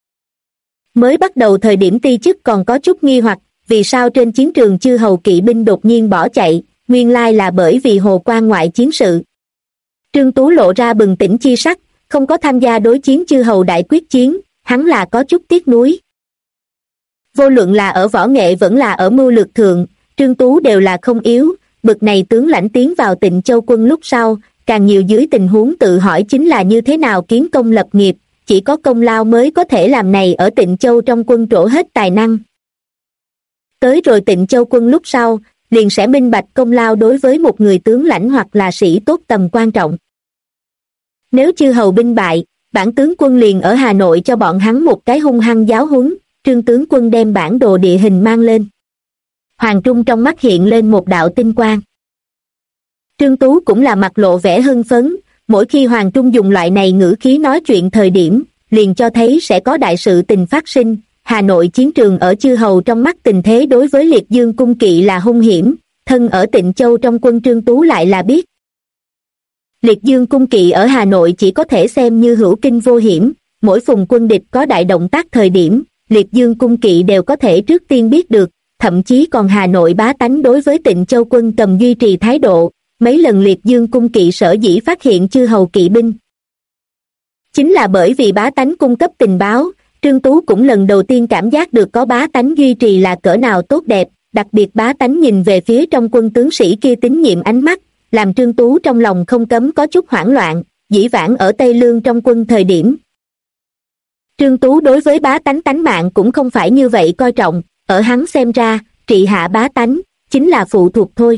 Mới bắt đầu thời điểm Ti Chức còn có chút nghi hoặc, vì sao trên chiến trường chư hầu kỵ binh đột nhiên bỏ chạy, nguyên lai là bởi vì Hồ Quan ngoại chiến sự. Trương Tú lộ ra bừng tỉnh chi sắc, không có tham gia đối chiến chư hầu đại quyết chiến, hắn là có chút tiếc nuối. Vô luận là ở võ nghệ vẫn là ở mưu lược thượng, Trương Tú đều là không yếu, bực này tướng lãnh tiến vào Tịnh Châu quân lúc sau, càng nhiều dưới tình huống tự hỏi chính là như thế nào kiến công lập nghiệp, chỉ có công lao mới có thể làm này ở Tịnh Châu trong quân trổ hết tài năng. Tới rồi Tịnh Châu quân lúc sau, liền sẽ minh bạch công lao đối với một người tướng lãnh hoặc là sĩ tốt tầm quan trọng. Nếu chư hầu binh bại, bản tướng quân liền ở Hà Nội cho bọn hắn một cái hung hăng giáo huấn. Trương tướng quân đem bản đồ địa hình mang lên. Hoàng Trung trong mắt hiện lên một đạo tinh quang. Trương Tú cũng là mặt lộ vẻ hưng phấn, mỗi khi Hoàng Trung dùng loại này ngữ khí nói chuyện thời điểm, liền cho thấy sẽ có đại sự tình phát sinh. Hà Nội chiến trường ở chư hầu trong mắt tình thế đối với Liệt Dương cung kỵ là hung hiểm, thân ở Tịnh Châu trong quân Trương Tú lại là biết. Liệt Dương cung kỵ ở Hà Nội chỉ có thể xem như hữu kinh vô hiểm, mỗi phùng quân địch có đại động tác thời điểm, Liệt Dương cung kỵ đều có thể trước tiên biết được, thậm chí còn Hà Nội bá tánh đối với Tịnh Châu quân cầm duy trì thái độ, mấy lần Liệt Dương cung kỵ sở dĩ phát hiện chư hầu kỵ binh. Chính là bởi vì bá tánh cung cấp tình báo, Trương Tú cũng lần đầu tiên cảm giác được có bá tánh duy trì là cỡ nào tốt đẹp, đặc biệt bá tánh nhìn về phía trong quân tướng sĩ kia tín nhiệm ánh mắt, làm Trương Tú trong lòng không cấm có chút hoảng loạn, dĩ vãng ở Tây Lương trong quân thời điểm. Trương Tú đối với bá tánh tánh mạng cũng không phải như vậy coi trọng, ở hắn xem ra, trị hạ bá tánh, chính là phụ thuộc thôi.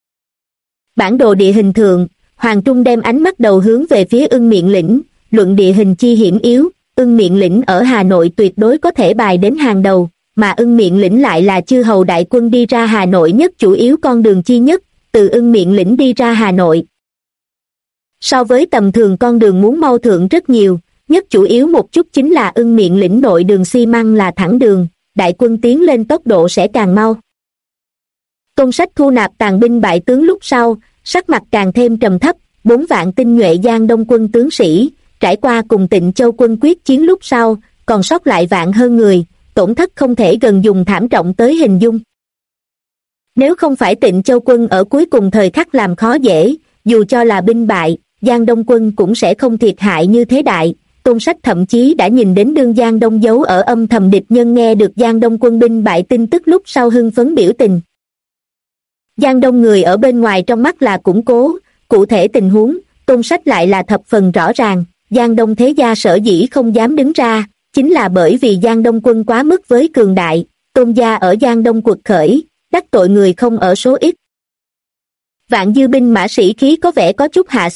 Bản đồ địa hình thượng, Hoàng Trung đem ánh mắt đầu hướng về phía Ưng Miện lĩnh, luận địa hình chi hiểm yếu, Ưng Miện lĩnh ở Hà Nội tuyệt đối có thể bài đến hàng đầu, mà Ưng Miện lĩnh lại là chư hầu đại quân đi ra Hà Nội nhất chủ yếu con đường chi nhất, từ Ưng Miện lĩnh đi ra Hà Nội. So với tầm thường con đường muốn mau thượng rất nhiều, nhất chủ yếu một chút chính là Ưng Miện lĩnh nội đường xi măng là thẳng đường, đại quân tiến lên tốc độ sẽ càng mau. Tôn Sách thu nạp tàn binh bại tướng lúc sau, sắc mặt càng thêm trầm thấp, 4 vạn tinh nhuệ Giang Đông quân tướng sĩ, trải qua cùng Tịnh Châu quân quyết chiến lúc sau, còn sót lại vạn hơn người, tổn thất không thể gần dùng thảm trọng tới hình dung. Nếu không phải Tịnh Châu quân ở cuối cùng thời khắc làm khó dễ, dù cho là binh bại, Giang Đông quân cũng sẽ không thiệt hại như thế đại. Tôn Sách thậm chí đã nhìn đến đương Giang Đông giấu ở âm thầm địch nhân nghe được Giang Đông quân binh bại tin tức lúc sau hưng phấn biểu tình. Giang Đông người ở bên ngoài trong mắt là củng cố, cụ thể tình huống, Tôn Sách lại là thập phần rõ ràng. Giang Đông thế gia sở dĩ không dám đứng ra, chính là bởi vì Giang Đông quân quá mức với cường đại, Tôn gia ở Giang Đông quật khởi, đắc tội người không ở số ít. Vạn dư binh mã sĩ khí có vẻ có chút hạ